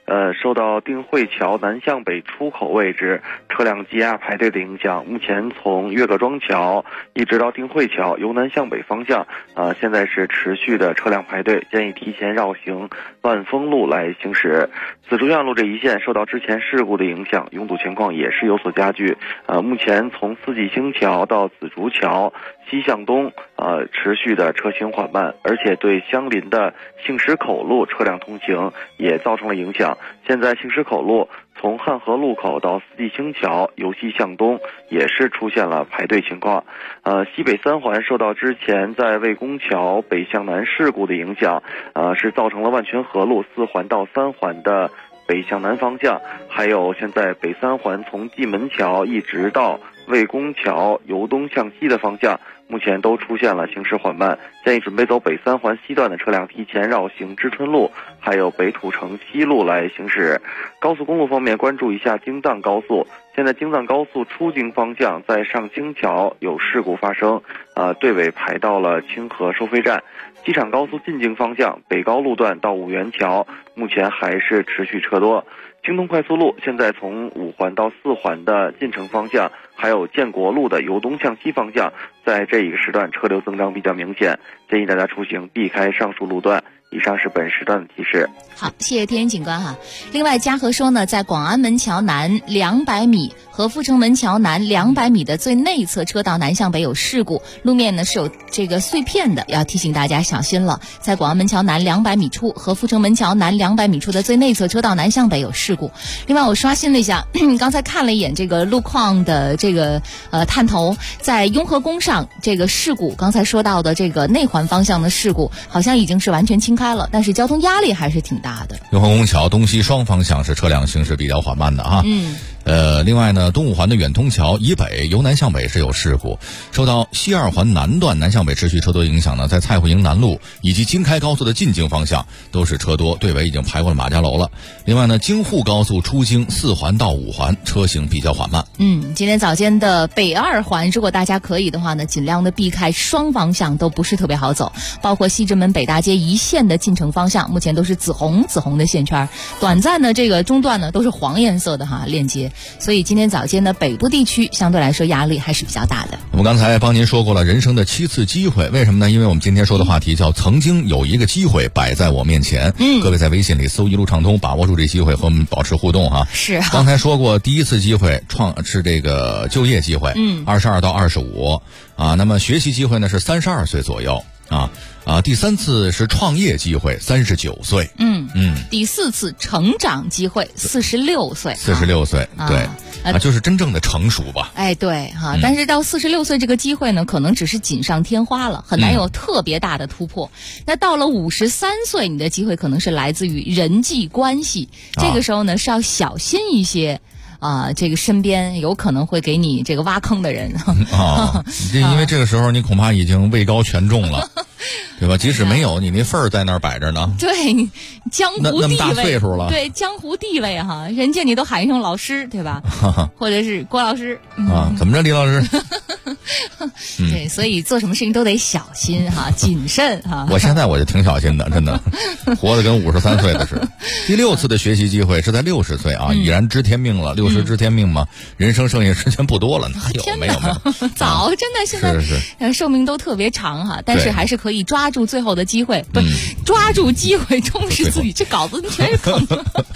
受到定慧桥南向北出口位置车辆积压排队的影响，目前从岳各庄桥一直到定慧桥由南向北方向，现在是持续的车辆排队，建议提前绕行万丰路来行驶。紫竹院路这一线受到之前事故的影响，拥堵情况也是有所加剧。目前从四季星桥到紫竹桥西向东，持续的车行缓慢，而且对相邻的杏石口路车辆通行也造成了影响。现在杏石口路从汉河路口到四季星桥由西向东也是出现了排队情况。西北三环受到之前在魏公桥北向南事故的影响，是造成了万泉河路4环到3环的北向南方向，还有现在北三环从蓟门桥一直到魏公桥由东向西的方向，目前都出现了行驶缓慢，建议准备走北三环西段的车辆提前绕行知春路还有北土城西路来行驶。高速公路方面，关注一下京藏高速，现在京藏高速出京方向在上京桥有事故发生，队尾排到了清河收费站。机场高速进京方向北高路段到五元桥目前还是持续车多。京通快速路现在从5环到4环的进城方向，还有建国路的由东向西方向，在这一个时段车流增长比较明显，建议大家出行避开上述路段。以上是本时段的提示。 好，谢谢天元警官哈。另外，嘉禾说呢，在广安门桥南200米和阜成门桥南200米的最内侧车道南向北有事故，路面呢是有这个碎片的，要提醒大家小心了。在广安门桥南200米处和阜成门桥南200米处的最内侧车道南向北有事故。另外，我刷新了一下，刚才看了一眼这个路况的这个探头，在雍和宫上这个事故，刚才说到的这个内环方向的事故，好像已经是完全清开了，但是交通压力还是挺大的。 雍和宫桥东西双方向是车辆行驶比较缓慢的哈。另外呢，东五环的远通桥以北由南向北是有事故，受到西2环南段南向北持续车多影响呢，在蔡慧营南路以及京开高速的进京方向都是车多，队尾已经排过了马家楼了。另外呢，京沪高速出京4环到5环车行比较缓慢。 今天早间的北2环，如果大家可以的话呢，尽量的避开双方向都不是特别好走，包括西直门北大街一线的进城方向，目前都是紫红的线圈，短暂的这个中段呢都是黄颜色的哈链接。所以今天早间的北部地区相对来说压力还是比较大的。 我们刚才帮您说过了人生的7次机会，为什么呢？因为我们今天说的话题叫曾经有一个机会摆在我面前。各位在微信里搜一路畅通，把握住这机会和我们保持互动哈。 是啊。 刚才说过第一次机会是这个就业机会，22到25啊，那么学习机会呢是32岁左右第3次是创业机会，39岁。 第4次成长机会，46岁。 46岁，对，就是真正的成熟吧。 哎，对哈，但是到46岁这个机会呢，可能只是锦上添花了，很难有特别大的突破。那到了53岁，你的机会可能是来自于人际关系，这个时候呢是要小心一些。这个身边有可能会给你这个挖坑的人因为这个时候你恐怕已经位高权重了，对吧？即使没有，你那份儿在那儿摆着呢。 对，江湖地位， 那么大岁数了， 对，江湖地位哈，人家你都喊一声老师，对吧？或者是郭老师怎么着，李老师？ 对，所以做什么事情都得小心哈，谨慎哈。 我现在我就挺小心的，真的，活得跟53岁的似的。第6次的学习机会是在60岁已然知天命了，60知天命嘛，人生剩下时间不多了，哪有？没有， 早，真的现在寿命都特别长哈，但是还是可以抓住最后的机会，不抓住机会，充实自己。这稿子全是坑。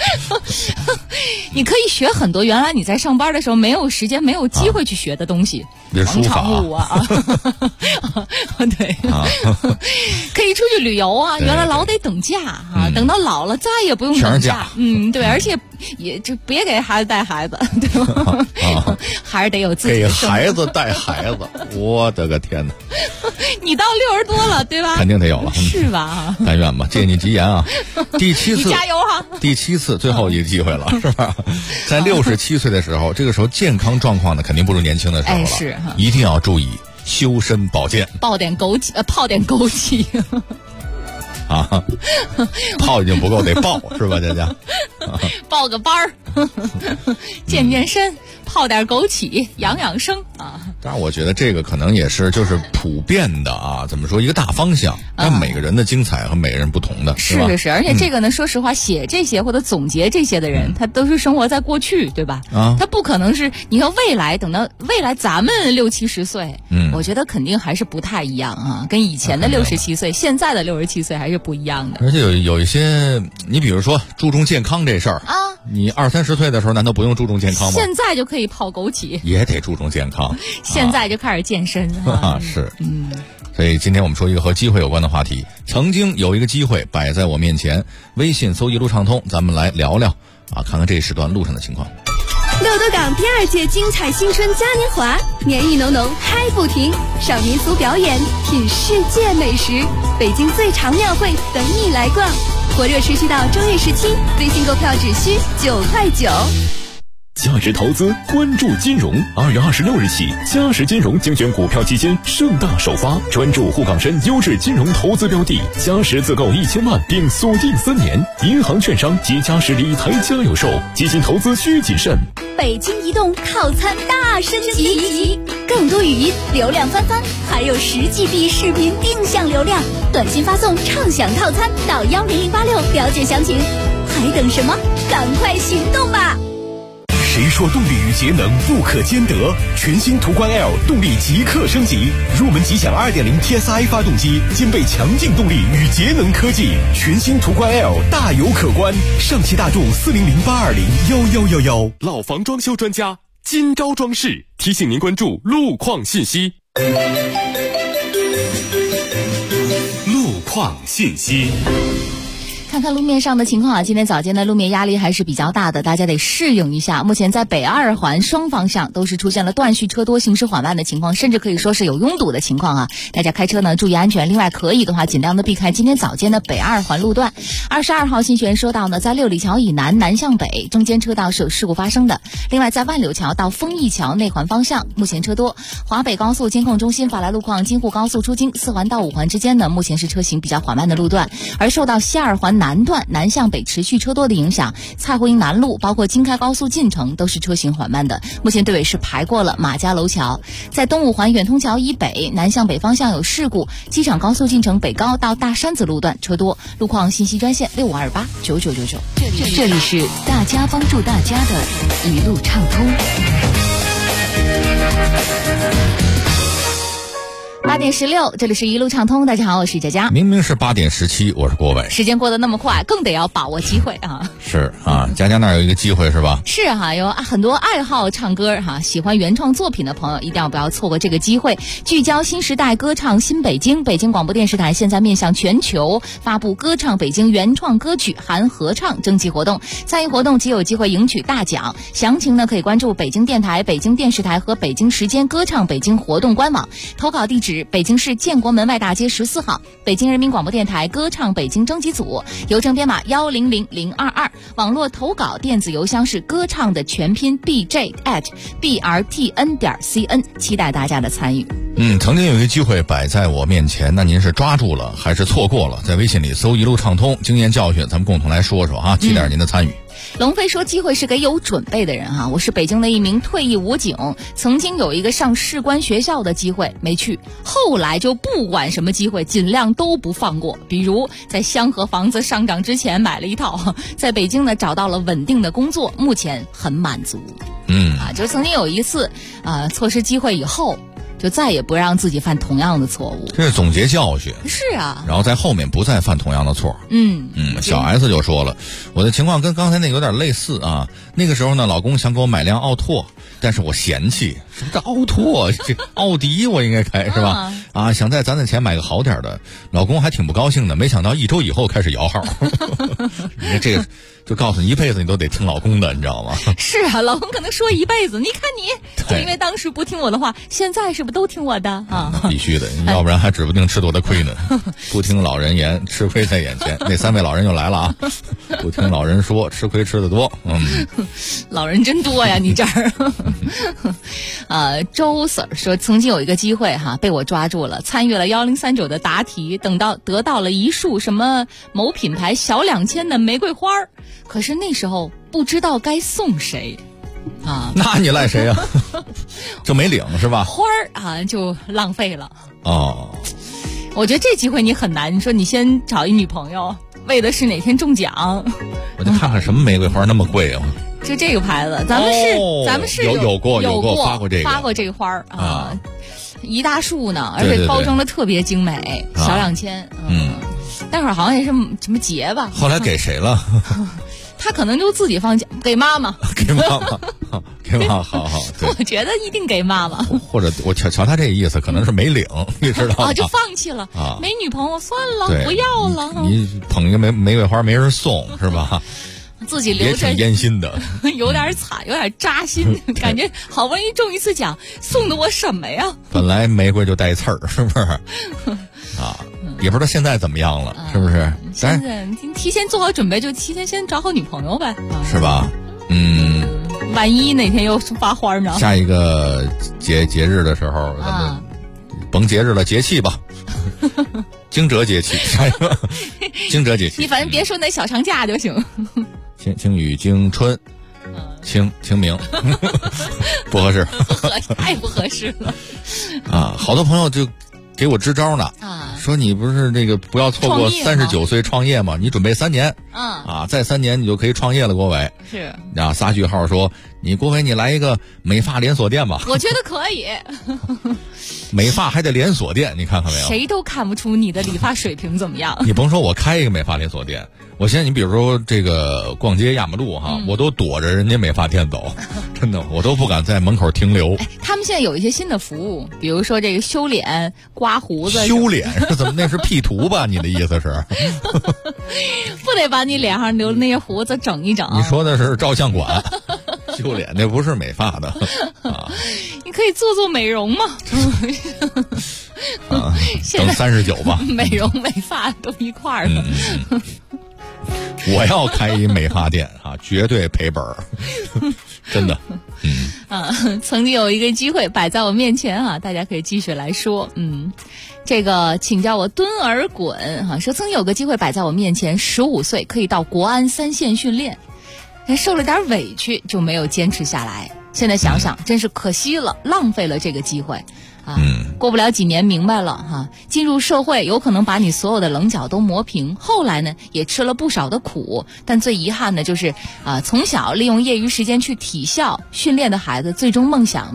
你可以学很多原来你在上班的时候没有时间、没有机会去学的东西，广场舞对，可以出去旅游啊。原来老得等假等到老了再也不用等假。对，而且也就别给孩子带孩子，对吧？还是得有自己的给孩子带孩子，我的个天哪！ 你到60多了，对吧？ 肯定得有了， 是吧？ 但愿吧，借你吉言啊！第7次， 加油哈！ 第7次最后一个机会了，是吧？在67岁的时候，这个时候健康状况呢，肯定不如年轻的时候了。 是， 一定要注意修身保健， 泡点枸杞。 泡已经不够，得抱是吧，佳佳？ 报个班儿，健身， 泡点枸杞养养生啊。 当然我觉得这个可能也是就是普遍的啊，怎么说一个大方向，但每个人的精彩和每个人不同的， 是是是，而且这个呢，说实话，写这些或者总结这些的人，他都是生活在过去，对吧？他不可能是你说未来，等到未来咱们60、70岁，我觉得肯定还是不太一样啊，跟以前的67岁，现在的67岁还是不一样的。 而且有一些，你比如说注重健康这事儿啊，你20、30岁的时候难道不用注重健康吗？ 现在就可以泡枸杞， 也得注重健康。 现在就开始健身啊， 是，所以今天我们说一个和机会有关的话题。曾经有一个机会摆在我面前，微信搜一路畅通，咱们来聊聊啊，看看这一时段路上的情况。 六都港第2届精彩新春嘉年华，年意浓浓嗨不停，赏民俗表演，品世界美食，北京最长庙会等你来逛，火热持续到正月17，微信购票只需9块9。 价值投资，关注金融。2月26日起，嘉实金融精选股票基金盛大首发，专注沪港深优质金融投资标的。嘉实自购1000万，并锁定3年。银行、券商及嘉实理财家有售，基金投资需谨慎。 北京移动套餐大升级，更多语音流量翻番，还有10GB 视频定向流量，短信发送畅享套餐到10086了解详情。还等什么？赶快行动吧！ 谁说动力与节能不可兼得？全新途观 L 动力即刻升级，入门即享 2.0 TSI 发动机，兼备强劲动力与节能科技。全新途观 L 大有可观，上汽大众4008201111。 老房装修专家金招装饰提醒您关注路况信息。路况信息。 看看路面上的情况啊，今天早间的路面压力还是比较大的，大家得适应一下。目前在北2环双方向都是出现了断续车多、行驶缓慢的情况，甚至可以说是有拥堵的情况啊。大家开车呢注意安全，另外可以的话尽量的避开今天早间的北2环路段。22号新学员说到呢，在六里桥以南南向北中间车道是有事故发生的。另外在万柳桥到丰益桥内环方向目前车多。华北高速监控中心发来路况，京沪高速出京4环到5环之间呢，目前是车行比较缓慢的路段。而受到西2环南段南向北持续车多的影响，蔡胡营南路包括京开高速进城都是车行缓慢的。目前队尾是排过了马家楼桥。在东5环远通桥以北南向北方向有事故，机场高速进城北高到大山子路段车多。路况信息专线65289999。 这里是大家帮助大家的一路畅通。 8点16，这里是一路畅通。大家好，我是佳佳。 明明是8点17，我是郭伟。 时间过得那么快，更得要把握机会啊！ 是啊，佳佳那儿有一个机会是吧？ 是哈，有很多爱好唱歌哈，喜欢原创作品的朋友，一定要不要错过这个机会。聚焦新时代歌唱新北京，北京广播电视台现在面向全球发布歌唱北京原创歌曲含合唱征集活动，参与活动即有机会赢取大奖。详情呢可以关注北京电台、北京电视台和北京时间歌唱北京活动官网。投稿地址：北京市建国门外大街14号，北京人民广播电台歌唱北京征集组，邮政编码100022，网络投稿电子邮箱是歌唱的全拼 bj@brtn.cn， 期待大家的参与。 曾经有一个机会摆在我面前，那您是抓住了还是错过了？在微信里搜一路畅通，经验教训，咱们共同来说说啊，期待您的参与。 龙飞说，机会是给有准备的人哈。我是北京的一名退役武警，曾经有一个上士官学校的机会没去，后来就不管什么机会尽量都不放过。比如在香河房子上涨之前买了一套，在北京呢找到了稳定的工作，目前很满足。就曾经有一次错失机会以后，就再也不让自己犯同样的错误， 这是总结教训。 是啊， 然后在后面不再犯同样的错。小 S 就说了，我的情况跟刚才那个有点类似啊。那个时候呢，老公想给我买辆奥拓，但是我嫌弃，什么叫奥拓？这奥迪我应该开是吧？想再攒点钱买个好点的，老公还挺不高兴的。没想到1周以后开始摇号，你看这个就告诉你一辈子你都得听老公的，你知道吗？ 是啊，老公可能说一辈子，你看你就因为当时不听我的话，现在是不是都听我的啊？ 必须的，要不然还指不定吃多大亏呢。不听老人言，吃亏在眼前。那3位老人又来了啊！不听老人说，吃亏吃得多。 老人真多呀，你这儿。周 Sir 说，曾经有一个机会哈，被我抓住了，参与了1039的答题，等到得到了一束什么某品牌小2000的玫瑰花，可是那时候不知道该送谁。 啊。 那你赖谁呀？就没领是吧？ 花儿啊就浪费了。 哦， 我觉得这机会你很难。你说你先找一女朋友，为的是哪天中奖？ 我就看看什么玫瑰花那么贵啊。 就这个牌子，咱们是有过发过这个花儿啊，一大束呢，而且包装的特别精美，小2000。那会儿好像也是什么节吧。 后来给谁了？ 他可能就自己放假，给妈妈。 给妈妈，给妈妈，好。 我觉得一定给妈妈。 或者我瞧他这个意思，可能是没领，你知道吗？ 就放弃了啊，没女朋友算了，不要了。 你捧一个玫瑰花没人送是吧？ 自己留着也挺烟心的， 有点惨，有点扎心，感觉好不容易中一次奖，送的我什么呀？ 本来玫瑰就带刺儿，是不是？啊，也不知道现在怎么样了，是不是？ 现在提前做好准备，就提前先找好女朋友呗， 是吧？ 万一哪天又发花呢？ 下一个节日的时候，咱们甭节日了，节气吧。惊蛰节气，下一个惊蛰节气。 你反正别说那小长假就行。 晴雨惊春，清明，不合适， 太不合适了。 啊，好多朋友就给我支招呢，说你不是这个不要错过39岁创业吗？你准备3年，再3年你就可以创业了。郭伟是啊，撒句号说郭伟你来一个美发连锁店吧。 我觉得可以。 美发还得连锁店，你看看没有？ 谁都看不出你的理发水平怎么样。 你甭说我开一个美发连锁店，我现在你比如说这个逛街压马路哈，我都躲着人家美发店走，真的，我都不敢在门口停留。 他们现在有一些新的服务，比如说这个修脸、刮胡子。 修脸是怎么？那是 P 图吧？你的意思是？ 不得把你脸上留的那些胡子整一整？ 你说的是照相馆。修脸那不是美发的啊！ 你可以做美容嘛？ 等39吧。 美容美发都一块儿的。 我要开一美发店啊，绝对赔本儿，真的。 曾经有一个机会摆在我面前啊，大家可以继续来说。这个请叫我蹲儿滚哈，说曾经有个机会摆在我面前，15岁可以到国安3线训练。受了点委屈就没有坚持下来，现在想想真是可惜了，浪费了这个机会啊！过不了几年明白了哈，进入社会有可能把你所有的棱角都磨平，后来呢也吃了不少的苦，但最遗憾的就是从小利用业余时间去体校训练的孩子，最终的梦想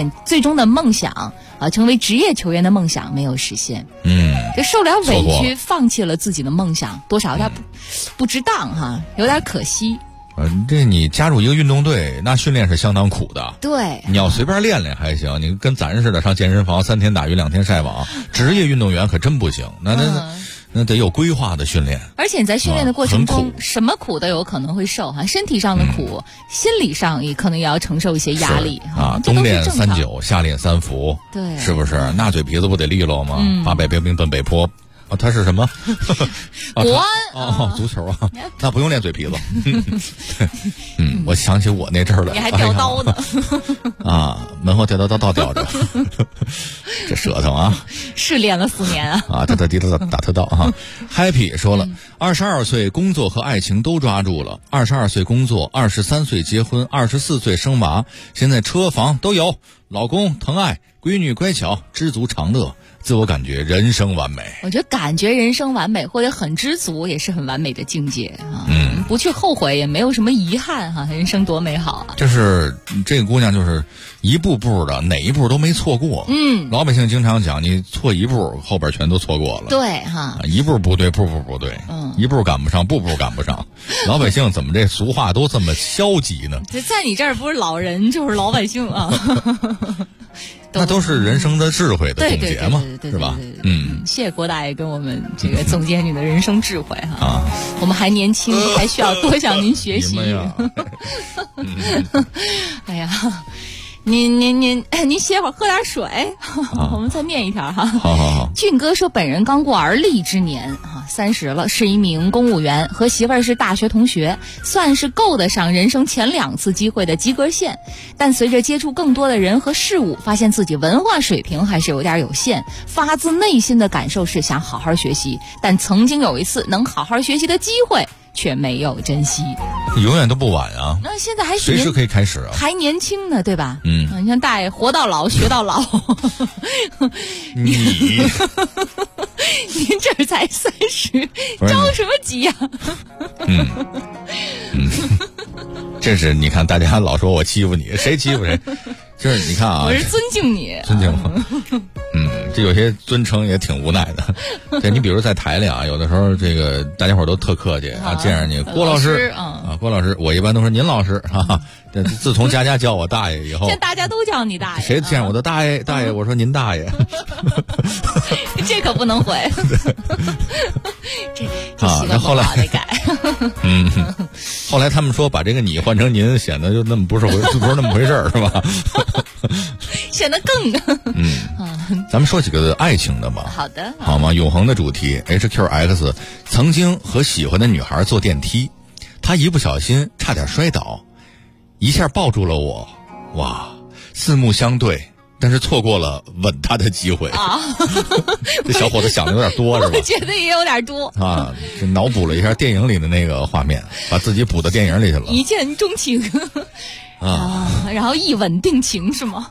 成为职业球员的梦想没有实现。就受了委屈放弃了自己的梦想，多少有点不值当哈，有点可惜。 这你加入一个运动队，那训练是相当苦的。 对， 你要随便练练还行，你跟咱似的上健身房3天打鱼2天晒网，职业运动员可真不行。那得有规划的训练。 而且你在训练的过程中，什么苦都有可能会受哈，身体上的苦，心理上也可能也要承受一些压力啊。冬练3九，夏练3伏， 对， 是不是？那嘴皮子不得利落吗？八百标兵奔北坡。他是什么？ 国安足球啊，那不用练嘴皮子。我想起我那阵儿来， 你还吊刀呢？ 门后吊着，这舌头啊， 是练了4年啊！ 他打特道啊。Happy 说了，22岁工作和爱情都抓住了，22岁工作，23岁结婚，24岁生娃，现在车房都有，老公疼爱，闺女乖巧，知足常乐。自我感觉人生完美， 我觉得感觉人生完美或者很知足也是很完美的境界啊。不去后悔也没有什么遗憾哈，人生多美好啊！ 就是这个姑娘就是一步步的，哪一步都没错过。老百姓经常讲，你错一步，后边全都错过了。 对哈， 一步不对，步步不对，一步赶不上，步步赶不上。老百姓怎么这俗话都这么消极呢？ 这在你这儿不是老人就是老百姓啊。 那都是人生的智慧的总结嘛，是吧？ 谢谢郭大爷跟我们这个总结你的人生智慧哈。我们还年轻，还需要多向您学习。哎呀，您歇会儿，喝点水。我们再念一条哈。 好。 俊哥说，本人刚过而立之年30了，是一名公务员，和媳妇儿是大学同学，算是够得上人生前2次机会的及格线。但随着接触更多的人和事物，发现自己文化水平还是有点有限，发自内心的感受是想好好学习，但曾经有一次能好好学习的机会却没有珍惜。 永远都不晚啊！ 那现在还随时可以开始啊， 还年轻呢，对吧？ 你看大爷活到老学到老， 您这才30，着什么急呀？ 这是你看，大家老说我欺负你，谁欺负谁？就是你看啊， 我是尊敬你， 尊敬我。这有些尊称也挺无奈的。对，你比如在台里啊，有的时候这个大家伙都特客气啊，见着你郭老师啊，郭老师，我一般都说您老师哈。自从佳佳叫我大爷以后， 现在大家都叫你大爷， 谁见我的大爷大爷，我说您大爷， 这可不能回。这习惯不好得改。 后来他们说把这个你换成您，显得就那么不是那么回事儿，是吧？ 显得更咱们说几个爱情的吧。 好的， 好吗？永恒的主题 HQX 曾经和喜欢的女孩坐电梯，他一不小心差点摔倒，一下抱住了我，哇，四目相对，但是错过了吻他的机会啊！这小伙子想的有点多，是吧？ 我觉得也有点多啊！这脑补了一下电影里的那个画面，把自己补到电影里去了。 一见钟情啊，然后一吻定情是吗？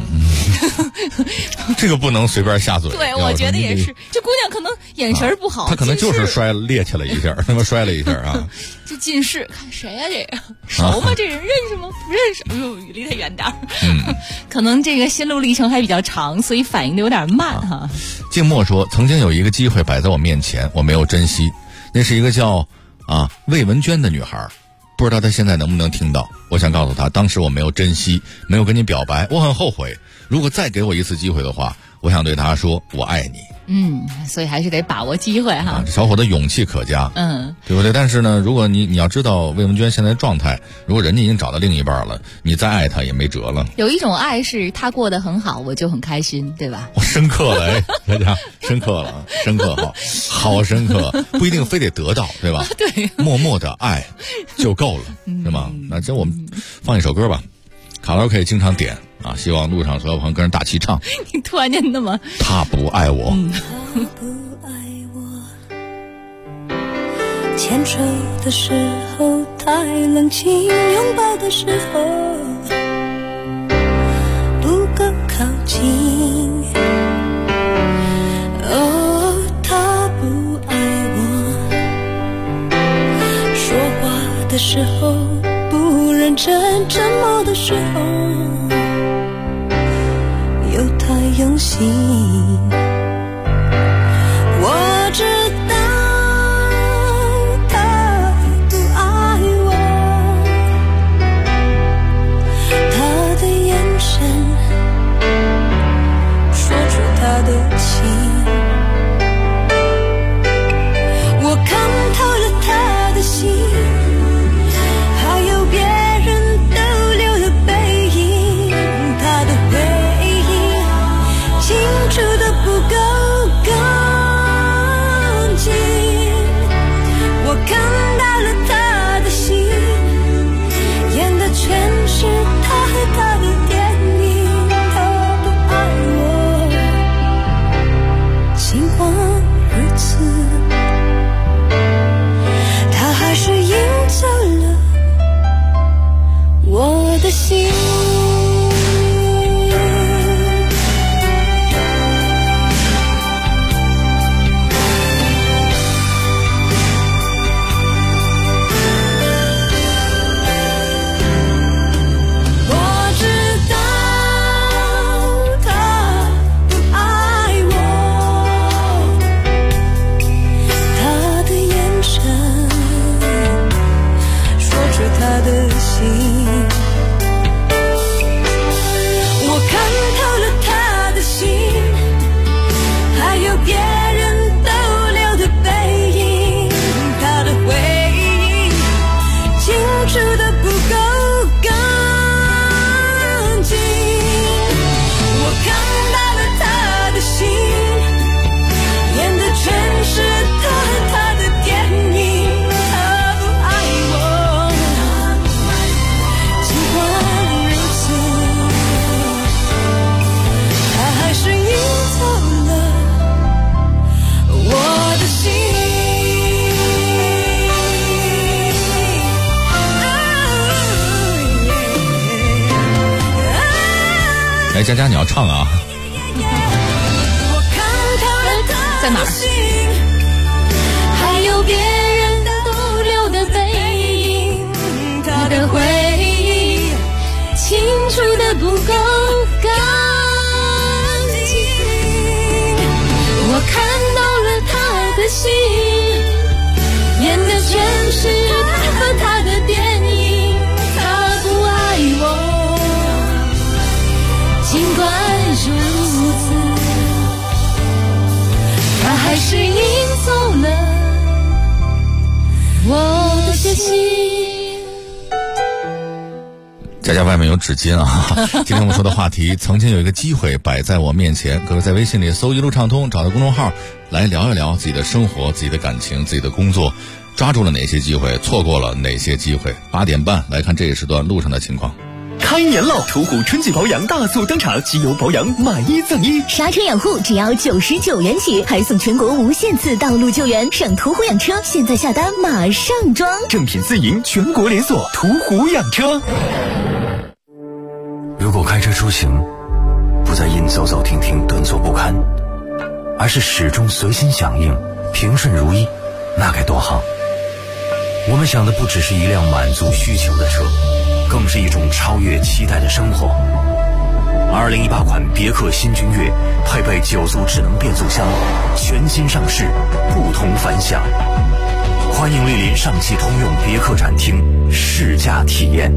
这个不能随便下嘴。 对，我觉得也是。这姑娘可能眼神不好， 她可能就是趔趄了一下，他妈摔了一下啊！ 这近视，看谁呀？这个熟吗？这人认识吗？不认识。哎呦，离他远点儿。可能这个心路历程还比较长，所以反应的有点慢哈。 静默说，曾经有一个机会摆在我面前，我没有珍惜。那是一个叫魏文娟的女孩，不知道她现在能不能听到。我想告诉她，当时我没有珍惜，没有跟你表白，我很后悔。如果再给我一次机会的话，我想对她说我爱你。 所以还是得把握机会哈。 这小伙子勇气可嘉，对不对？但是呢，如果你要知道魏文娟现在的状态，如果人家已经找到另一半了，你再爱她也没辙了。 有一种爱是他过得很好，我就很开心，对吧？ 我深刻了，大家深刻了，深刻好深刻，不一定非得得到，对吧？ 对， 默默的爱就够了，是吗？那这我们放一首歌吧，卡拉 OK 经常点啊，希望路上所有朋友跟人大齐唱。 你突然间那么， 他不爱我。 他不爱我，牵手的时候太冷清，拥抱的时候不够靠近。哦，他不爱我，说话的时候不认真，沉默的时候又太用心。我知道他不爱我，他的眼神说出他的情，我看透了他的心，还有别人逗留的背影，他的回忆清楚的不够干净，我看到了他的心，演的全是他和他的电影。他不爱我，尽管如此，他还是赢走了我的心。他的心， 来，佳佳你要唱啊。 在哪儿？ 还有别人逗留的背影，他的回忆清楚的不够干净。我看到了他的心，演的全是他和他的电影。他不爱我，尽管如此，他还是赢走了我的心。 佳佳外面有纸巾啊！今天我们说的话题，曾经有一个机会摆在我面前，各位在微信里搜一路畅通，找到公众号来聊一聊自己的生活、自己的感情、自己的工作，抓住了哪些机会，错过了哪些机会。8点半来看这一时段路上的情况。 开年了，途虎春季保养大促登场，机油保养买1赠1， 刹车养护只要99元起，还送全国无限次道路救援。上途虎养车，现在下单马上装， 正品自营，全国连锁，途虎养车。 如果开车出行不再因走走停停顿挫不堪，而是始终随心响应平顺如意，那该多好。我们想的不只是一辆满足需求的车，更是一种超越期待的生活。2018款别克新君越配备9速智能变速箱，全新上市，不同凡响。欢迎莅临上汽通用别克展厅试驾体验。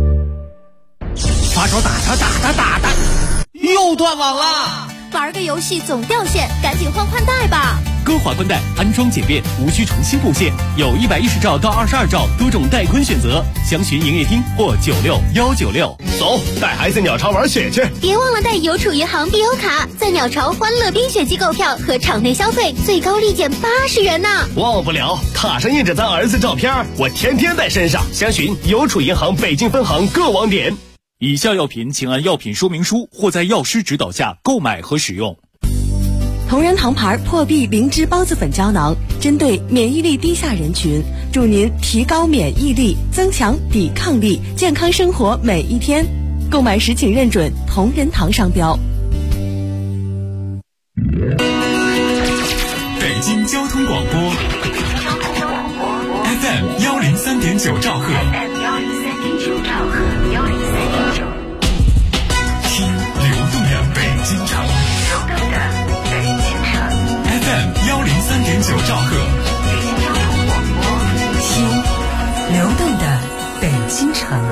发烧打，又断网了！ 玩个游戏总掉线，赶紧换宽带吧。 歌华宽带安装简便，无需重新布线，有110兆到22兆多种带宽选择，详询营业厅或96196。 走，带孩子鸟巢玩雪去！ 别忘了带邮储银行必优卡，在鸟巢欢乐冰雪季购票和场内消费最高立减80元呢。 忘不了，卡上印着咱儿子照片，我天天带身上。详询邮储银行北京分行各网点。 以下药品请按药品说明书或在药师指导下购买和使用。 同仁堂牌破壁灵芝孢子粉胶囊，针对免疫力低下人群，助您提高免疫力，增强抵抗力，健康生活每一天。购买时请认准同仁堂商标。 北京交通广播 FM 103.9兆赫，听流动的北京城。FM 103.9兆赫， 听流动的北京城。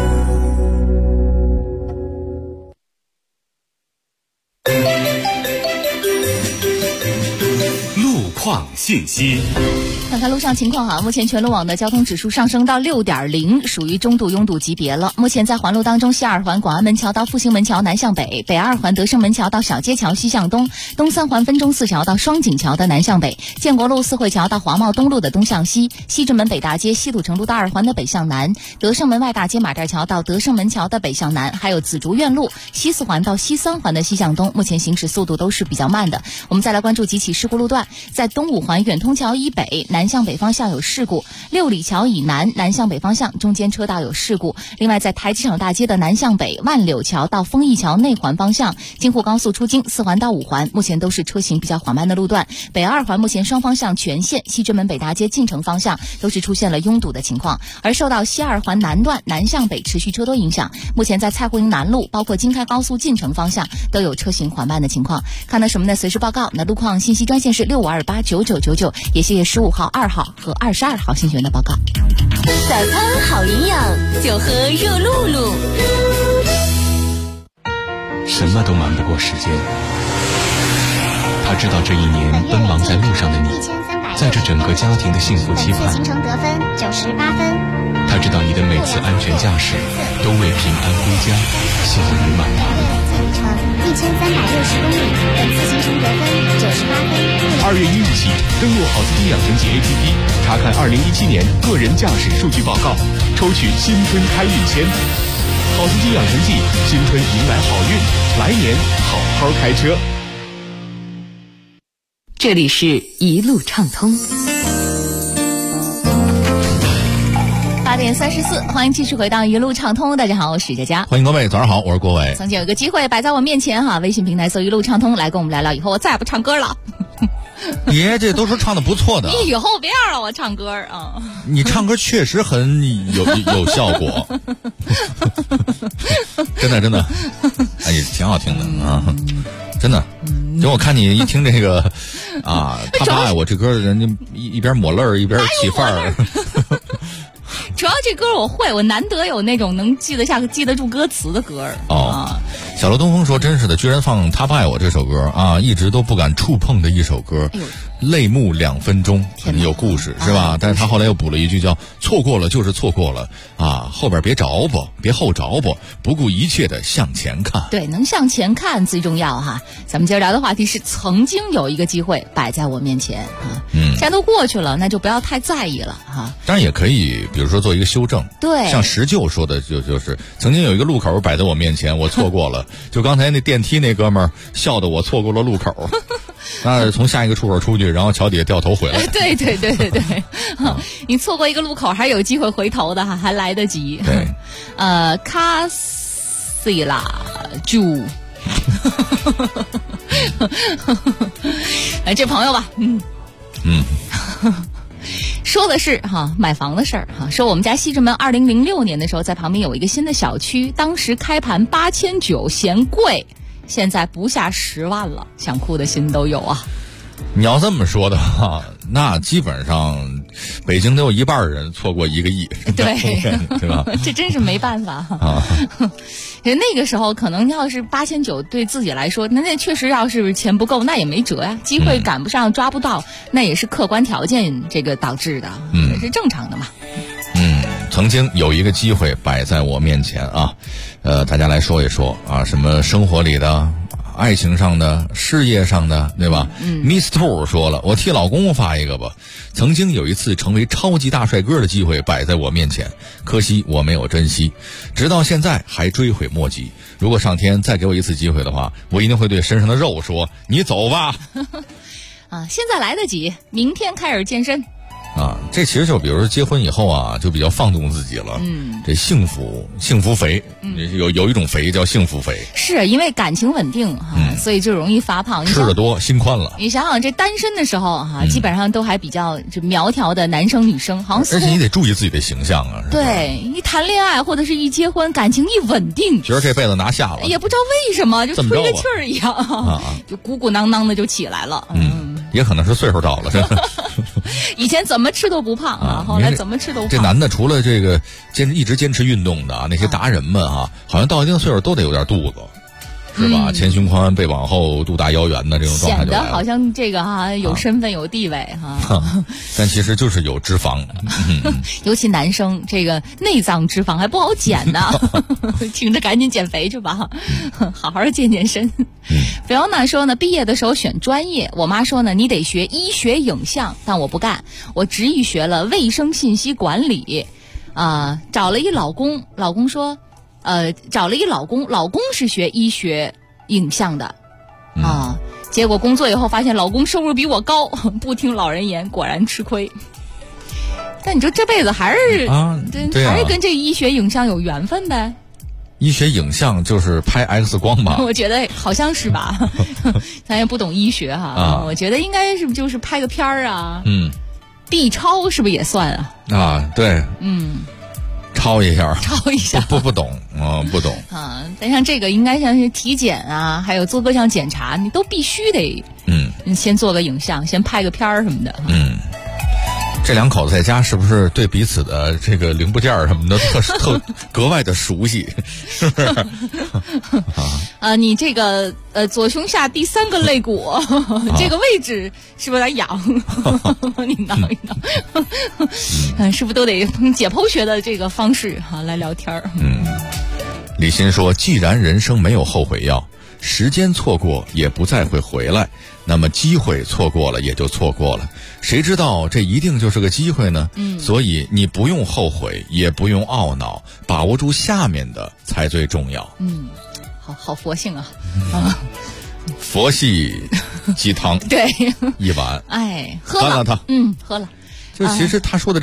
路况信息。 看看路上情况哈，目前全路网的交通指数上升到6.0，属于中度拥堵级别了。目前在环路当中，西2环广安门桥到复兴门桥南向北，北2环德胜门桥到小街桥西向东，东3环分钟寺桥到双井桥的南向北，建国路四惠桥到华贸东路的东向西，西直门北大街西土城路到2环的北向南，德胜门外大街马寨桥到德胜门桥的北向南，还有紫竹院路西4环到西3环的西向东，目前行驶速度都是比较慢的。我们再来关注几起事故路段，在东5环远通桥以北南向北方向有事故，六里桥以南南向北方向中间车道有事故。另外在台机场大街的南向北万柳桥到丰益桥内环方向，京沪高速出京4环到5环目前都是车行比较缓慢的路段。北2环目前双方向全线，西直门北大街进城方向都是出现了拥堵的情况。而受到西2环南段南向北持续车多影响，目前在蔡胡营南路包括京开高速进城方向都有车行缓慢的情况。看到什么呢？随时报告。那路况信息专线是65289999，也谢谢15号、2号和22号信息员的报告。 早餐好营养，就喝热露露。 什么都瞒不过时间。他知道这一年奔忙在路上的你，在这整个家庭的幸福期盼。 行程得分98分。 他知道你的每次安全驾驶都为平安归家幸福满堂。 里程1360公里，本次行程得分98分。 2月1日起，登录好司机养成记 APP， 查看2017年个人驾驶数据报告，抽取新春开运签。好司机养成记，新春迎来好运，来年好好开车。 这里是一路畅通。 8 8:34，欢迎继续回到一路畅通。大家好，我是佳佳。 欢迎各位，早上好，我是郭伟。 曾经有一个机会摆在我面前哈，微信平台搜一路畅通，来跟我们聊聊。以后我再也不唱歌了。 爷，这都是唱的不错的。 你以后别让我唱歌啊！ 你唱歌确实很有效果，真的，哎，也挺好听的啊，真的。就我看你一听这个啊，他不爱我这歌，人家一边抹泪儿一边起范儿。 主要这歌我会，我难得有那种能记得住歌词的歌哦。小楼东风说：“真是的，居然放《他不爱我》这首歌啊，一直都不敢触碰的一首歌，泪目2分钟，有故事是吧？但是他后来又补了一句叫‘错过了就是错过了啊，后边别着吧，别后着吧，不顾一切的向前看’。 对，能向前看最重要哈。咱们接着聊的话题是曾经有一个机会摆在我面前啊，现在都过去了，那就不要太在意了哈。 当然也可以，比如说做一个修正。 对， 像石臼说的就是曾经有一个路口摆在我面前，我错过了。就刚才那电梯那哥们儿笑得我错过了路口，那从下一个出口出去，然后桥底下掉头回来。 对，你错过一个路口还有机会回头的哈，还来得及。 对， 卡西拉朱，哎，这朋友吧，说的是买房的事儿说我们家西直门2006年的时候，在旁边有一个新的小区，当时开盘8900，嫌贵，现在不下10万了，想哭的心都有啊。 你要这么说的话，那基本上北京都有一半人错过1个亿， 对， 对吧？ 这真是没办法啊。那个时候可能要是8900对自己来说，那确实要是钱不够，那也没辙呀，机会赶不上，抓不到，那也是客观条件这个导致的，这是正常的嘛。 曾经有一个机会摆在我面前啊，大家来说一说啊，什么生活里的、爱情上的、事业上的，对吧？Miss Two 说了，我替老公发一个吧。曾经有一次成为超级大帅哥的机会摆在我面前，可惜我没有珍惜，直到现在还追悔莫及。如果上天再给我一次机会的话，我一定会对身上的肉说：“你走吧。” 现在来得及，明天开始健身。 这其实就比如说结婚以后啊，就比较放纵自己了。这幸福肥，有一种肥叫幸福肥， 是因为感情稳定所以就容易发胖。 吃得多，心宽了。 你想想，这单身的时候基本上都还比较苗条的男生女生，好像而且你得注意自己的形象啊。 对，一谈恋爱或者是一结婚，感情一稳定， 觉得这辈子拿下了， 也不知道为什么就吹个气儿一样，就鼓鼓囊囊的就起来了。 也可能是岁数到了，真的。 以前怎么吃都不胖后来怎么吃都胖。 这男的除了这个一直坚持运动的那些达人们好像到一定岁数都得有点肚子，是吧？前胸宽背往后，肚大腰圆的这种状态就来了， 显得好像这个有身份有地位但其实就是有脂肪。 尤其男生这个内脏脂肪还不好减呢，听着赶紧减肥去吧，好好健身。Fiona 说呢，毕业的时候选专业，我妈说呢，你得学医学影像，但我不干，我执意学了卫生信息管理。找了一老公，老公说，找了一老公是学医学影像的，结果工作以后发现老公收入比我高，不听老人言，果然吃亏。但你说这辈子还是还是跟这医学影像有缘分呗。 医学影像就是拍 X 光吧？ 我觉得好像是吧，咱也不懂医学我觉得应该是就是拍个片儿啊。B 超是不是也算对，抄一下，不懂不懂但像这个应该像是体检还有做各项检查，你都必须得先做个影像，先拍个片儿什么的。 这两口子在家是不是对彼此的这个零部件什么的特格外的熟悉？是不是？ 你这个左胸下第3个肋骨这个位置是不是有点痒？你挠一挠，是不是都得用解剖学的这个方式来聊天？ 李欣说，既然人生没有后悔药，时间错过也不再会回来，那么机会错过了也就错过了，谁知道这一定就是个机会呢？所以你不用后悔，也不用懊恼，把握住下面的才最重要。 好佛性啊！ 佛系鸡汤， 对， 一碗， 喝了它，喝了。 就其实他说的这个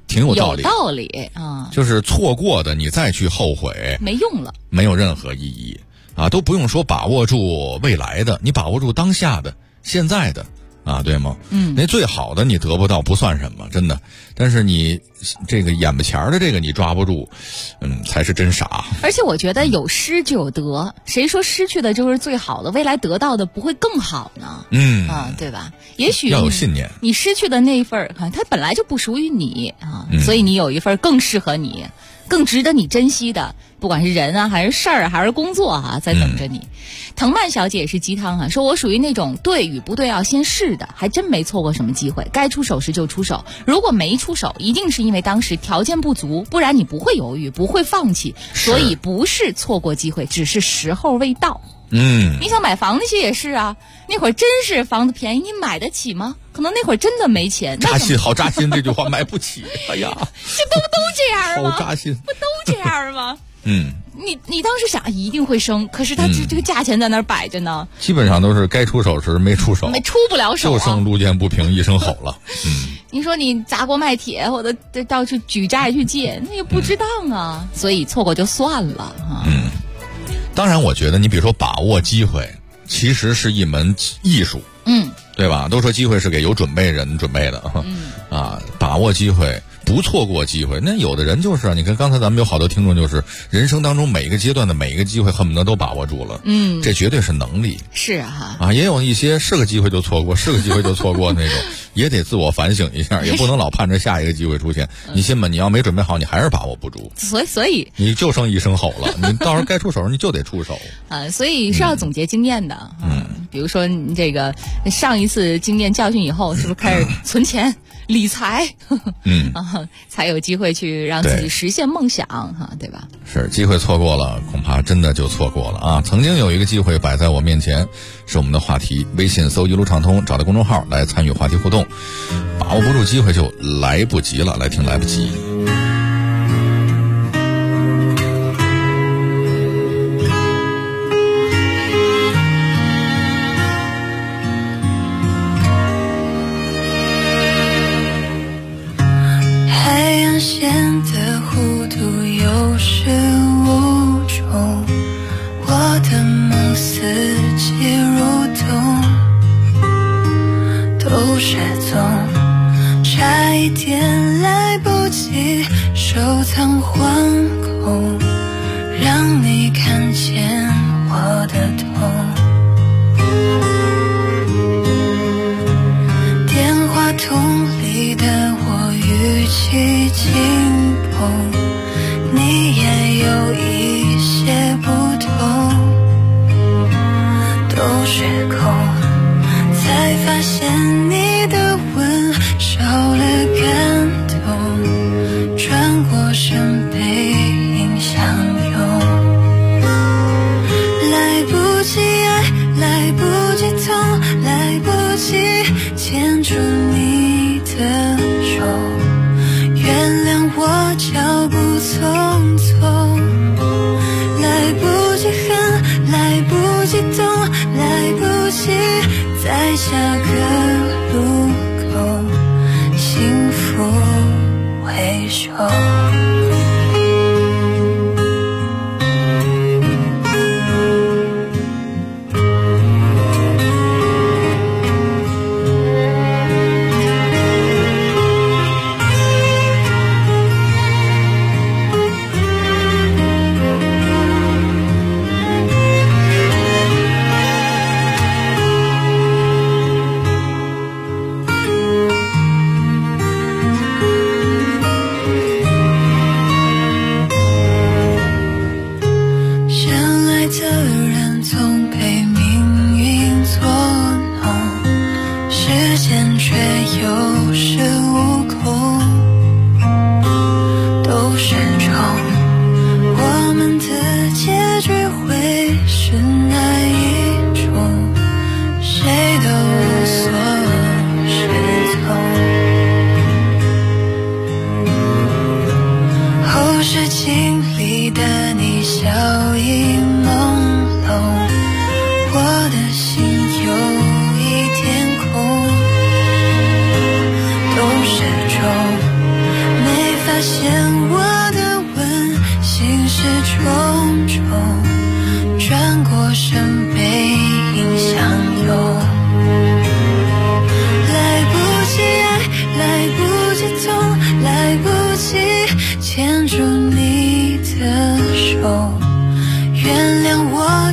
挺有道理， 有道理啊。 就是错过的你再去后悔没用了， 没有任何意义啊，都不用说把握住未来的，你把握住当下的现在的啊，对吗？那最好的你得不到不算什么，真的。但是你这个眼巴前的这个你抓不住，才是真傻。 而且我觉得有失就有得，谁说失去的就是最好的，未来得到的不会更好呢？对吧？也许要有信念， 你失去的那一份它本来就不属于你啊，所以你有一份更适合你、更值得你珍惜的，不管是人啊，还是事儿，还是工作啊，在等着你。藤蔓小姐也是鸡汤啊，说我属于那种对与不对要先试的，还真没错过什么机会，该出手时就出手。如果没出手，一定是因为当时条件不足，不然你不会犹豫，不会放弃。所以不是错过机会，只是时候未到。你想买房那些也是啊，那会儿真是房子便宜，你买得起吗？可能那会儿真的没钱。 扎心，好扎心，这句话买不起。哎呀， 这都这样吗？ 好扎心， 不都这样吗？你当时想一定会升，可是它这个价钱在那儿摆着呢。 基本上都是该出手时没出手， 出不了手， 就剩路见不平一声吼了。 你说你砸锅卖铁，或者到处举债去借，那也不值当啊。所以错过就算了啊。 当然，我觉得你比如说把握机会，其实是一门艺术。对吧？都说机会是给有准备人准备的。把握机会，不错过机会。那有的人就是啊，你看刚才咱们有好多听众，就是人生当中每一个阶段的每一个机会，恨不得都把握住了。这绝对是能力。 是啊。 也有一些是个机会就错过，是个机会就错过那种，也得自我反省一下，也不能老盼着下一个机会出现。你信吗？你要没准备好，你还是把握不住。 所以你就剩一声吼了，你到时候该出手你就得出手。 所以是要总结经验的。比如说你这个上一次经验教训以后，是不是开始存钱？理财，才有机会去让自己实现梦想，对吧？ 是，机会错过了，恐怕真的就错过了啊！曾经有一个机会摆在我面前，是我们的话题。微信搜一路畅通，找到公众号来参与话题互动。把握不住机会就来不及了，来听来不及。 显得糊涂有始无终，我的梦四季如冬都失踪，差一点来不及收藏惶恐，让你看见我的痛。电话筒里的我语气轻碰，你也有一些不同，都是空，才发现你的吻少了感动，转过身背影相拥，来不及爱，来不及痛，来不及牵住你的手，原谅我脚步匆匆，来不及恨，来不及懂，来不及在下个路口幸福回首。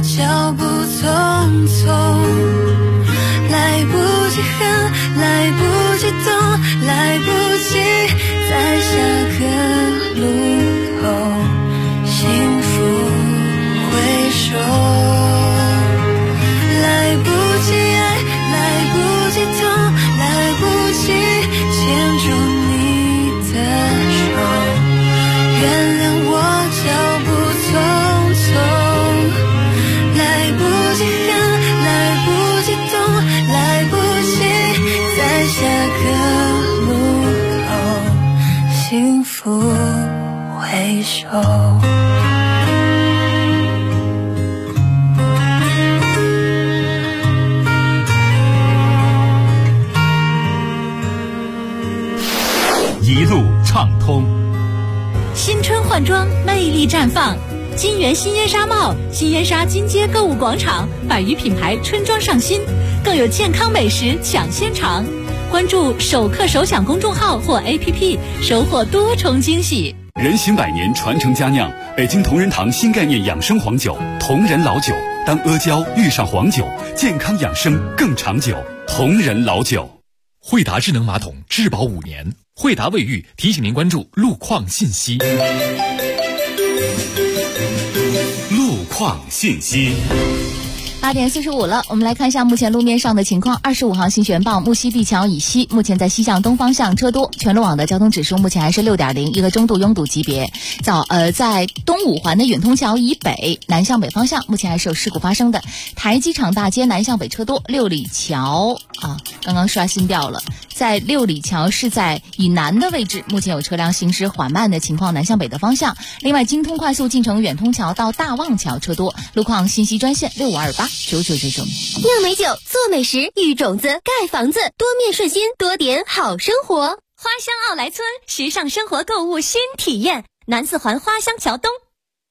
脚步匆匆，来不及恨，来不及懂，来不及在下个路口幸福回首，来不及爱，来不及痛，来不及牵住你的手，原谅我脚步匆匆，来不及恨，来不及懂，来不及在下个路口幸福回首。 一路畅通， 新春换装，魅力绽放。金源新烟纱帽、新烟纱金街购物广场，100余品牌春装上新，更有健康美食抢先尝。关注首客首享公众号或 APP， 收获多重惊喜。 人行100年，传承佳酿，北京同仁堂新概念养生黄酒，同仁老酒。当阿胶遇上黄酒，健康养生更长久。同仁老酒。 惠达智能马桶质保5年。惠达卫浴提醒您关注路况信息。 路况信息。 8点45了，我们来看一下目前路面上的情况。25号新悬报木樨地桥以西，目前在西向东方向车多，全路网的交通指数目前还是 6.0， 一个中度拥堵级别。在东5环的远通桥以北南向北方向，目前还是有事故发生的。台机场大街南向北车多，六里桥刚刚刷新掉了，在六里桥是在以南的位置，目前有车辆行驶缓慢的情况，南向北的方向。另外，京通快速进城远通桥到大望桥车多，路况信息专线65289999。 酿美酒，做美食，育种子，盖房子，多面顺心，多点好生活。花乡奥莱村，时尚生活购物新体验，南4环花乡桥东。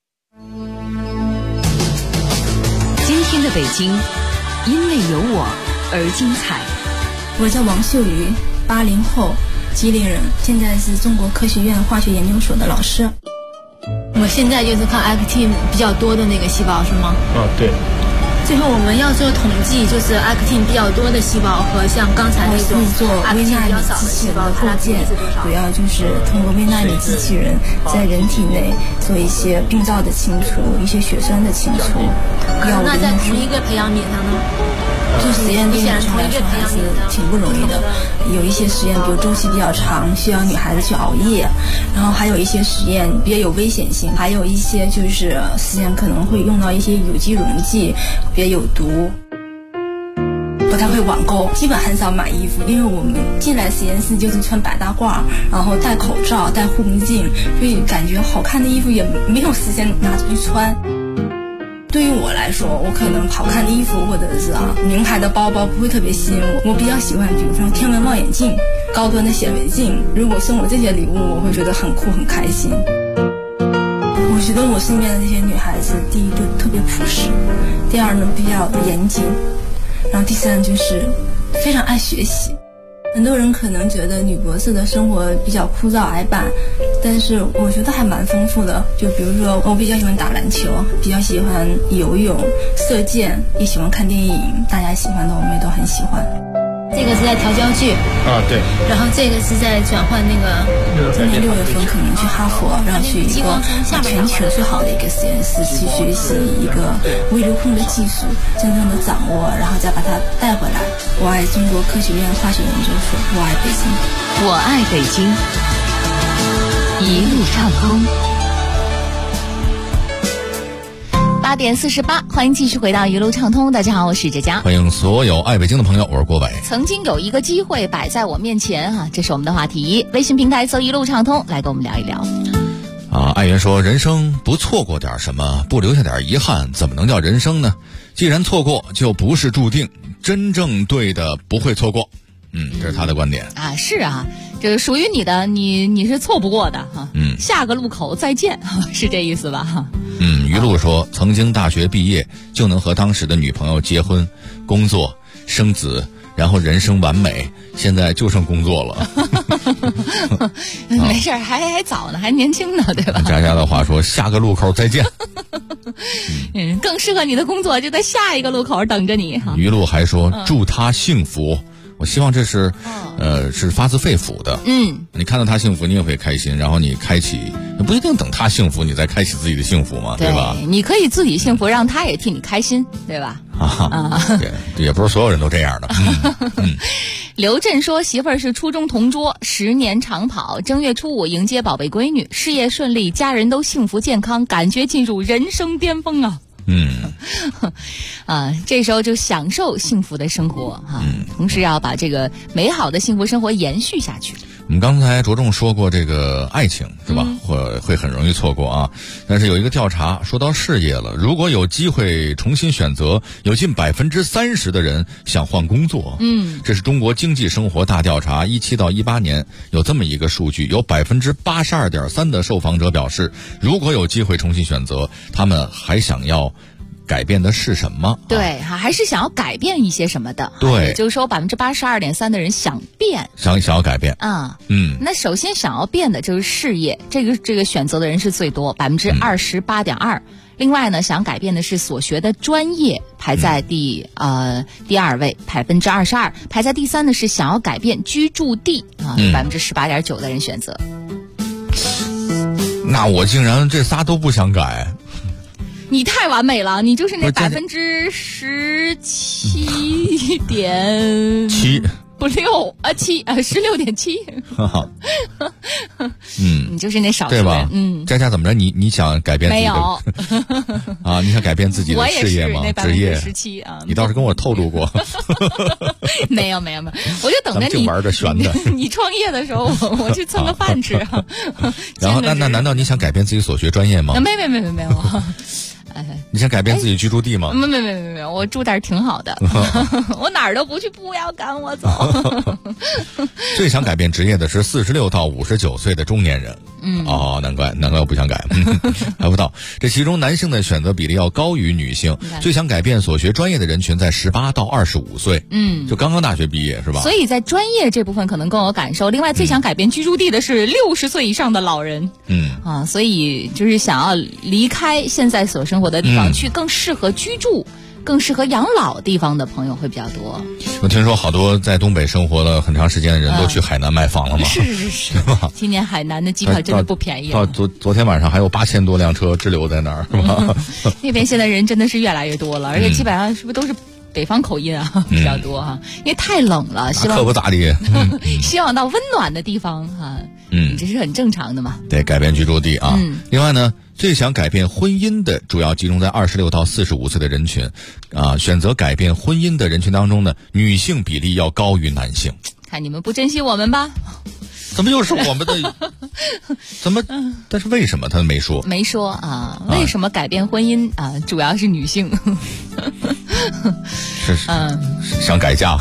今天的北京，因为有我而精彩。 我叫王秀瑜，80后，吉林人，现在是中国科学院化学研究所的老师。 我现在就是看 actin 比较多的那个细胞是吗？ 对。 最后我们要做统计，就是 actin 比较多的细胞和像刚才那种做微纳米机器人的构建，主要就是通过微纳米机器人在人体内做一些病灶的清除，一些血栓的清除。 那在同一个培养皿上呢？ 做实验对女生来说还是挺不容易的，有一些实验比如周期比较长，需要女孩子去熬夜，然后还有一些实验比较有危险性，还有一些就是实验可能会用到一些有机溶剂，比较有毒。不太会网购，基本很少买衣服，因为我们进来实验室就是穿白大褂，然后戴口罩、戴护目镜，所以感觉好看的衣服也没有时间拿出去穿。对于我来说，我可能好看的衣服或者是名牌的包包不会特别吸引我，我比较喜欢比如说天文望远镜、高端的显微镜，如果送我这些礼物，我会觉得很酷很开心。我觉得我身边的这些女孩子，第一个特别朴实，第二呢比较严谨，然后第三就是非常爱学习。很多人可能觉得女博士的生活比较枯燥矮板，但是我觉得还蛮丰富的。就比如说我比较喜欢打篮球，比较喜欢游泳、射箭，也喜欢看电影，大家喜欢的我们也都很喜欢。 这个是在调焦距对， 然后这个是在转换那个。 今年6月份可能去哈佛，然后去一个全球最好的一个实验室去学习一个微流控的技术，真正的掌握，然后再把它带回来。我爱中国科学院化学研究所，我爱北京， 我爱北京，一路畅通。 8点48，欢迎继续回到一路畅通。大家好，我是哲佳， 欢迎所有爱北京的朋友，我是郭伟。 曾经有一个机会摆在我面前这是我们的话题。微信平台搜一路畅通，来跟我们聊一聊。 爱媛说，人生不错过点什么，不留下点遗憾，怎么能叫人生呢？既然错过，就不是注定，真正对的不会错过。这是他的观点是这属于你的，你是错不过的下个路口再见，是这意思吧？ 于露说，曾经大学毕业就能和当时的女朋友结婚、工作、生子，然后人生完美，现在就剩工作了。 没事，还早呢，还年轻呢，对吧？ 佳佳的话说，下个路口再见。 更适合你的工作就在下一个路口等着你哈。 于露还说祝他幸福，我希望这是是发自肺腑的。你看到他幸福你也会开心，然后你开启，不一定等他幸福你再开启自己的幸福嘛，对吧？ 你可以自己幸福，让他也替你开心，对吧？ 也不是所有人都这样的。 刘震说媳妇儿是初中同桌，10年长跑，正月初5迎接宝贝闺女，事业顺利，家人都幸福健康，感觉进入人生巅峰啊。这时候就享受幸福的生活同时要把这个美好的幸福生活延续下去。 我们刚才着重说过这个爱情是吧，会很容易错过啊。但是有一个调查说到事业了，如果有机会重新选择，有近30%的人想换工作。这是中国经济生活大调查17到18年有这么一个数据，有82.3%的受访者表示，如果有机会重新选择，他们还想要改变的是什么？ 对，还是想要改变一些什么的。 对， 也就是说82.3%的人想变， 想要改变那首先想要变的就是事业，这个选择的人是最多28.2%。另外呢，想改变的是所学的专业，排在第2位22%，排在第3的是想要改变居住地18.9%的人选择。 那我竟然这仨都不想改。 你太完美了，你就是那17.7%不6啊7啊16.7%。你就是那少数人， 对吧？佳佳怎么着？你想改变自己的？ 没有啊？你想改变自己的事业吗？职业 17%啊？ 你倒是跟我透露过。 没有，我就等着你玩着悬的。 你创业的时候，我去蹭个饭吃。 然后那难道你想改变自己所学专业吗？ 没有。 你想改变自己居住地吗？ 没有，我住这儿挺好的。我哪儿都不去，不要赶我走。 最想改变职业的是46到59岁的中年人。难怪我不想改。还不到，这其中男性的选择比例要高于女性。最想改变所学专业的人群在18到25岁。就刚刚大学毕业是吧？ 所以在专业这部分可能更有感受。另外，最想改变居住地的是60岁以上的老人。所以就是想要离开现在所生活的地方，去更适合居住、更适合养老地方的朋友会比较多。 我听说好多在东北生活了很长时间的人都去海南买房了嘛。 是，今年海南的机票真的不便宜。 到昨天晚上还有8000多辆车滞留在那儿，是吧？ 那边现在人真的是越来越多了，而且基本上是不是都是北方口音啊比较多因为太冷了，希望可不咋地。 希望到温暖的地方这是很正常的嘛。 对，改变居住地啊。另外呢，最想改变婚姻的主要集中在26到45岁的人群选择改变婚姻的人群当中呢，女性比例要高于男性。 看你们不珍惜我们吧？ 怎么又是我们的？怎么？但是为什么他没说？ 没说为什么改变婚姻主要是女性？ 是想改嫁？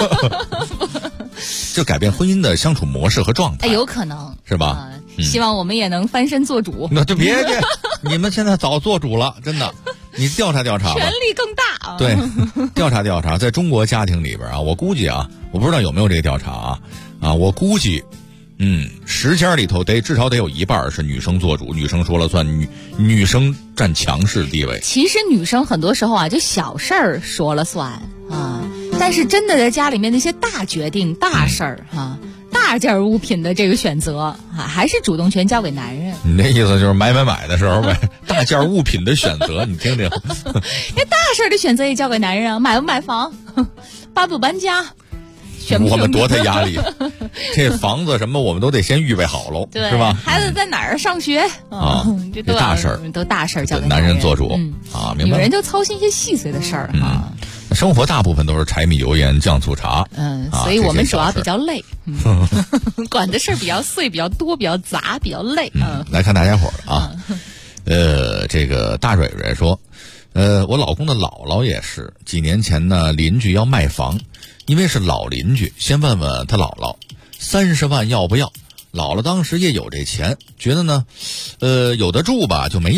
就改变婚姻的相处模式和状态， 有可能是吧？ 希望我们也能翻身做主。 那就别你们现在早做主了，真的。你调查吧， 权力更大。 对，调查，在中国家庭里边我估计我不知道有没有这个调查我估计，10家里头至少得有一半是女生做主，女生说了算，女生占强势地位。 其实女生很多时候就小事儿说了算但是真的在家里面那些大决定、大事儿大件物品的这个选择还是主动权交给男人。 你那意思就是买的时候呗，大件物品的选择，你听听。 那大事的选择也交给男人买不买房，搬不搬家。 我们多大压力？这房子什么我们都得先预备好喽，是吧？ 孩子在哪儿上学这大事儿都大事儿交给男人做主明白。 女人就操心一些细碎的事儿生活大部分都是柴米油盐酱醋茶所以我们主要比较累管的事儿比较碎、比较多、比较杂、比较累来看大家伙的这个大蕊蕊说我老公的姥姥也是几年前呢，邻居要卖房，因为是老邻居，先问问他姥姥30万要不要。姥姥当时也有这钱，觉得呢有的住吧就没要。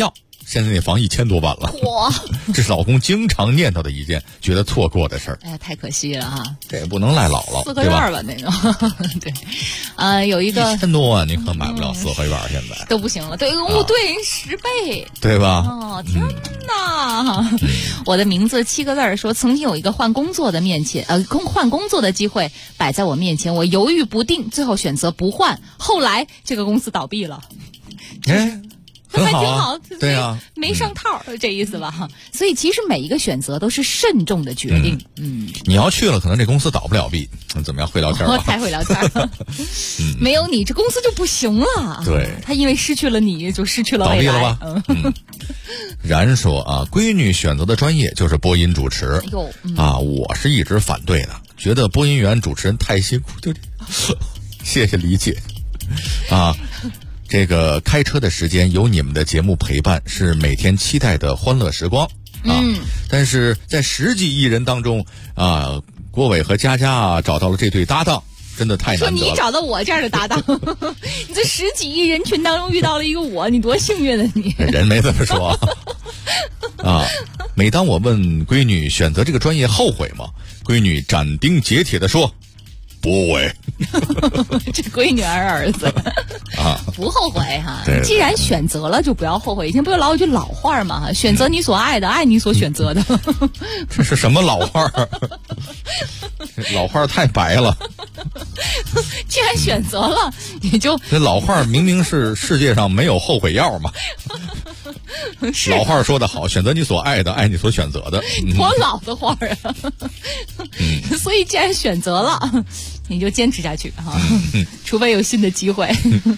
现在那房1000多万了。 哇， 这是老公经常念叨的一件觉得错过的事儿。 哎呀，太可惜了哈！ 这也不能赖姥姥， 四合院吧那种。对，有一个 1000多万，你可买不了四合院，现在都不行了。对，对，10倍， 对吧？ 哦，天哪！我的名字7个字说，曾经有一个换工作的机会摆在我面前，我犹豫不定，最后选择不换。后来这个公司倒闭了。 很好还挺好， 对啊， 没上套，这意思吧？所以其实每一个选择都是慎重的决定。 你要去了，可能这公司倒不了闭。怎么样？会聊天吗？ 太会聊天了。没有你，这公司就不行了。 对， 他因为失去了你，就失去了未来。 倒闭了吧？然说啊，闺女选择的专业就是播音主持。我是一直反对的，觉得播音员主持人太辛苦。就谢谢理解啊。这个开车的时间有你们的节目陪伴，是每天期待的欢乐时光啊。但是在10几亿人当中啊，郭伟和佳佳找到了这对搭档，真的太难得了。 说你找到我这样的搭档，你在10几亿人群当中遇到了一个我，你多幸运啊你！ 人没这么说啊。每当我问闺女选择这个专业后悔吗？闺女斩钉截铁地说。不会， 这闺女儿子啊， 不后悔哈。 对， 既然选择了，就不要后悔。以前不是老有句老话吗？选择你所爱的，爱你所选择的。 这是什么老话？老话太白了。 既然选择了，你就这老话明明是世界上没有后悔药嘛。老话说得好，选择你所爱的，爱你所选择的。 多老的话啊！所以既然选择了，你就坚持下去哈，除非有新的机会。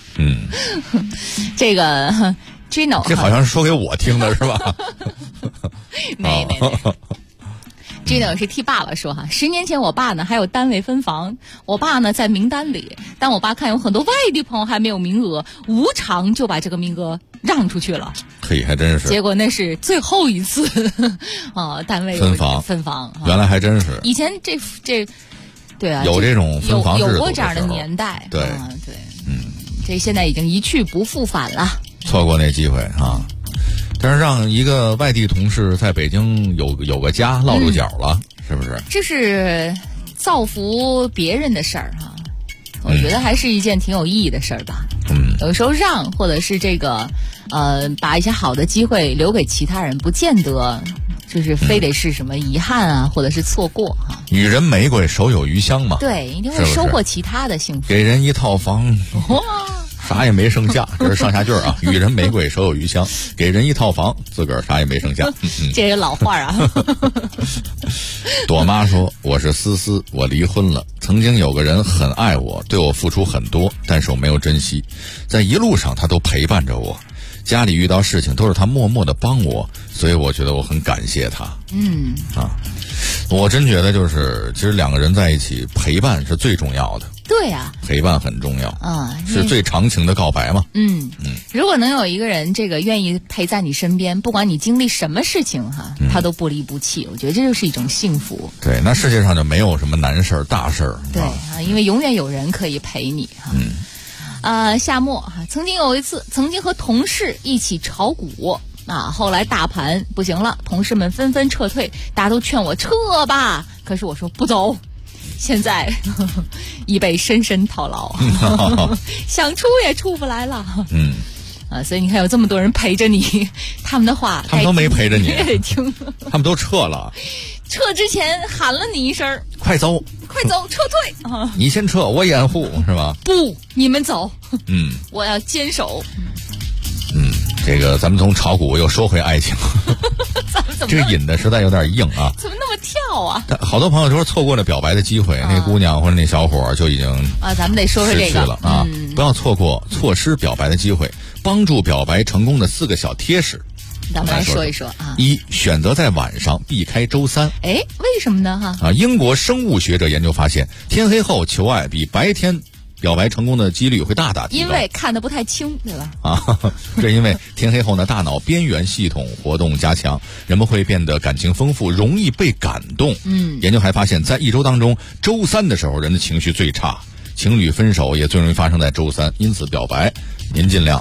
这个 Gino， 这好像是说给我听的是吧？ 没。Gino 是替爸爸说哈，10年前我爸呢还有单位分房，我爸呢在名单里，但我爸看有很多外地朋友还没有名额，无偿就把这个名额让出去了。 嘿，还真是。 结果那是最后一次单位分房， 原来还真是。 以前这对啊， 有这种分房制度有过这样的年代。 对， 这现在已经一去不复返了。 错过那机会啊！但是让一个外地同事在北京有个家落住脚了，是不是？ 这是造福别人的事儿哈，我觉得还是一件挺有意义的事儿吧。有时候让或者是这个把一些好的机会留给其他人，不见得就是非得是什么遗憾啊，或者是错过哈。 予人玫瑰，手有余香嘛。 对，一定会收获其他的幸福。 给人一套房。啥也没剩下，这是上下句啊。予人玫瑰，手有余香；给人一套房，自个儿啥也没剩下。 这是老话啊。 朵妈说：“我是思思，我离婚了。曾经有个人很爱我，对我付出很多，但是我没有珍惜。在一路上，他都陪伴着我。家里遇到事情都是他默默的帮我，所以我觉得我很感谢他。我真觉得就是其实两个人在一起陪伴是最重要的。 对呀， 陪伴很重要啊，是最长情的告白嘛。 如果能有一个人这个愿意陪在你身边，不管你经历什么事情哈，他都不离不弃，我觉得这就是一种幸福。 对，那世界上就没有什么难事儿大事儿。 对啊，因为永远有人可以陪你哈。夏末哈，曾经有一次，曾经和同事一起炒股啊，后来大盘不行了，同事们纷纷撤退，大家都劝我撤吧，可是我说不走。现在已被深深套牢，想出也出不来了。所以你看有这么多人陪着你，他们的话他们都没陪着你， 也得听。 他们都撤了， 撤之前喊了你一声：“ 快走， 快走，撤退！” 你先撤，我掩护，是吧？ 不，你们走。我要坚守。 这个咱们从炒股又说回爱情，这个引的实在有点硬啊！ 怎么那么跳啊？ 好多朋友说错过了表白的机会，那姑娘或者那小伙就已经咱们得说说这个了啊！不要错失表白的机会，帮助表白成功的4个小贴士。 咱们来说一说啊。 1. 选择在晚上，避开周3。 为什么呢？ 英国生物学者研究发现，天黑后求爱比白天表白成功的几率会大大提高， 因为看得不太清，对吧？ 这因为天黑后呢，大脑边缘系统活动加强，人们会变得感情丰富，容易被感动。研究还发现，在一周当中，周3的时候人的情绪最差，情侣分手也最容易发生在周3，因此表白您尽量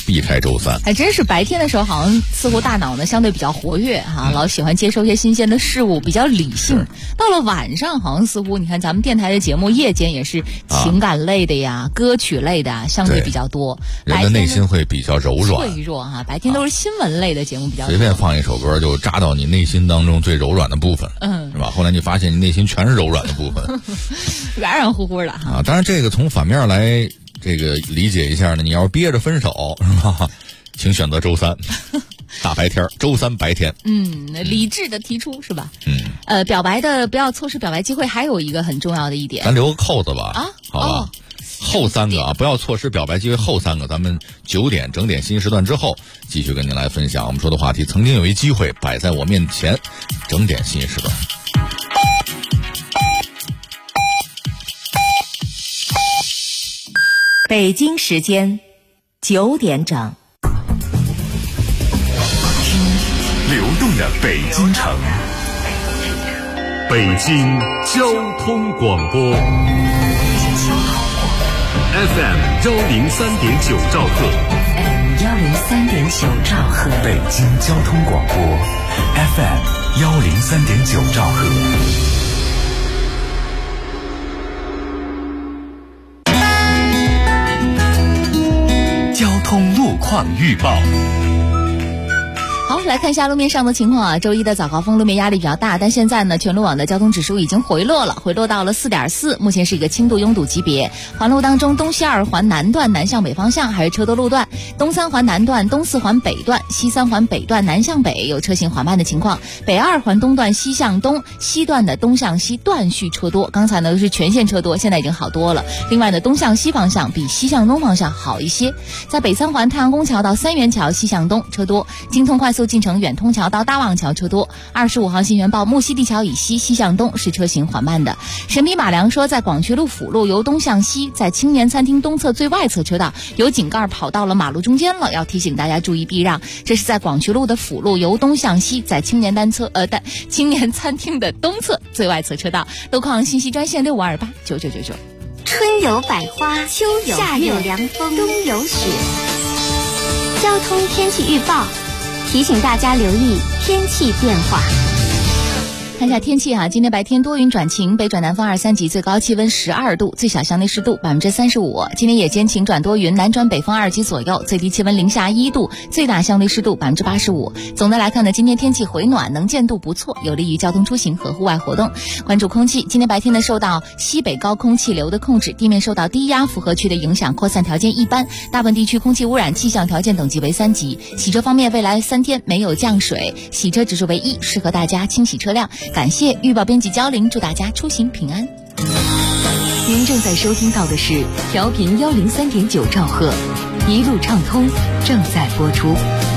避开周三。 还真是白天的时候，好像似乎大脑呢相对比较活跃哈，老喜欢接受一些新鲜的事物，比较理性。到了晚上，好像似乎你看咱们电台的节目，夜间也是情感类的呀、歌曲类的啊，相对比较多。 人的内心会比较柔软、 脆弱哈。白天都是新闻类的节目比较多。 随便放一首歌就扎到你内心当中最柔软的部分，是吧？后来你发现你内心全是柔软的部分， 软软乎乎的哈。 当然这个从反面来这个理解一下呢，你要是憋着分手是吧？请选择周三。大白天，周三白天。 理智的提出是吧？表白的不要错失表白机会，还有一个很重要的一点， 咱留个扣子吧。好吧。后三个不要错失表白机会。后三个，咱们9点整点新时段之后，继续跟您来分享我们说的话题。曾经有一机会摆在我面前，整点新时段。 北京时间9点整。 流动的北京城，北京交通广播 FM 103.9兆赫 103.9兆赫， 北京交通广播 FM 103.9兆赫。交通路况预报。 好，来看一下路面上的情况啊。周一的早高峰路面压力比较大，但现在呢，全路网的交通指数已经回落了，回落到了4.4，目前是一个轻度拥堵级别。环路当中，东西2环南段南向北方向还是车多路段，东3环南段、东4环北段、西3环北段南向北有车行缓慢的情况，北2环东段西向东、西段的东向西断续车多，刚才呢是全线车多，现在已经好多了。另外呢，东向西方向比西向东方向好一些。在北3环太阳宫桥到三元桥西向东车多，京通快速进城远通桥到大望桥车多，25号新源报木樨地桥以西西向东是车行缓慢的。神笔马良说，在广渠路辅路由东向西，在青年餐厅东侧最外侧车道有井盖跑到了马路中间了，要提醒大家注意避让。这是在广渠路的辅路由东向西，在青年青年餐厅的东侧最外侧车道。路况信息专线65289999。 春有百花，秋有夏有凉风，冬有雪。交通天气预报提醒大家留意天气变化。 看一下天气哈，今天白天多云转晴，北转南风2、3级，最高气温12度，最小相对湿度35%。今天夜间晴转多云，南转北风2级左右，最低气温零下1度，最大相对湿度85%。总的来看呢，今天天气回暖，能见度不错，有利于交通出行和户外活动。关注空气，今天白天呢受到西北高空气流的控制，地面受到低压负荷区的影响，扩散条件一般，大部分地区空气污染气象条件等级为3级。洗车方面，未来3天没有降水，洗车指数为1，适合大家清洗车辆。感谢预报编辑焦玲，祝大家出行平安。 您正在收听到的是调频103.9兆赫，一路畅通正在播出。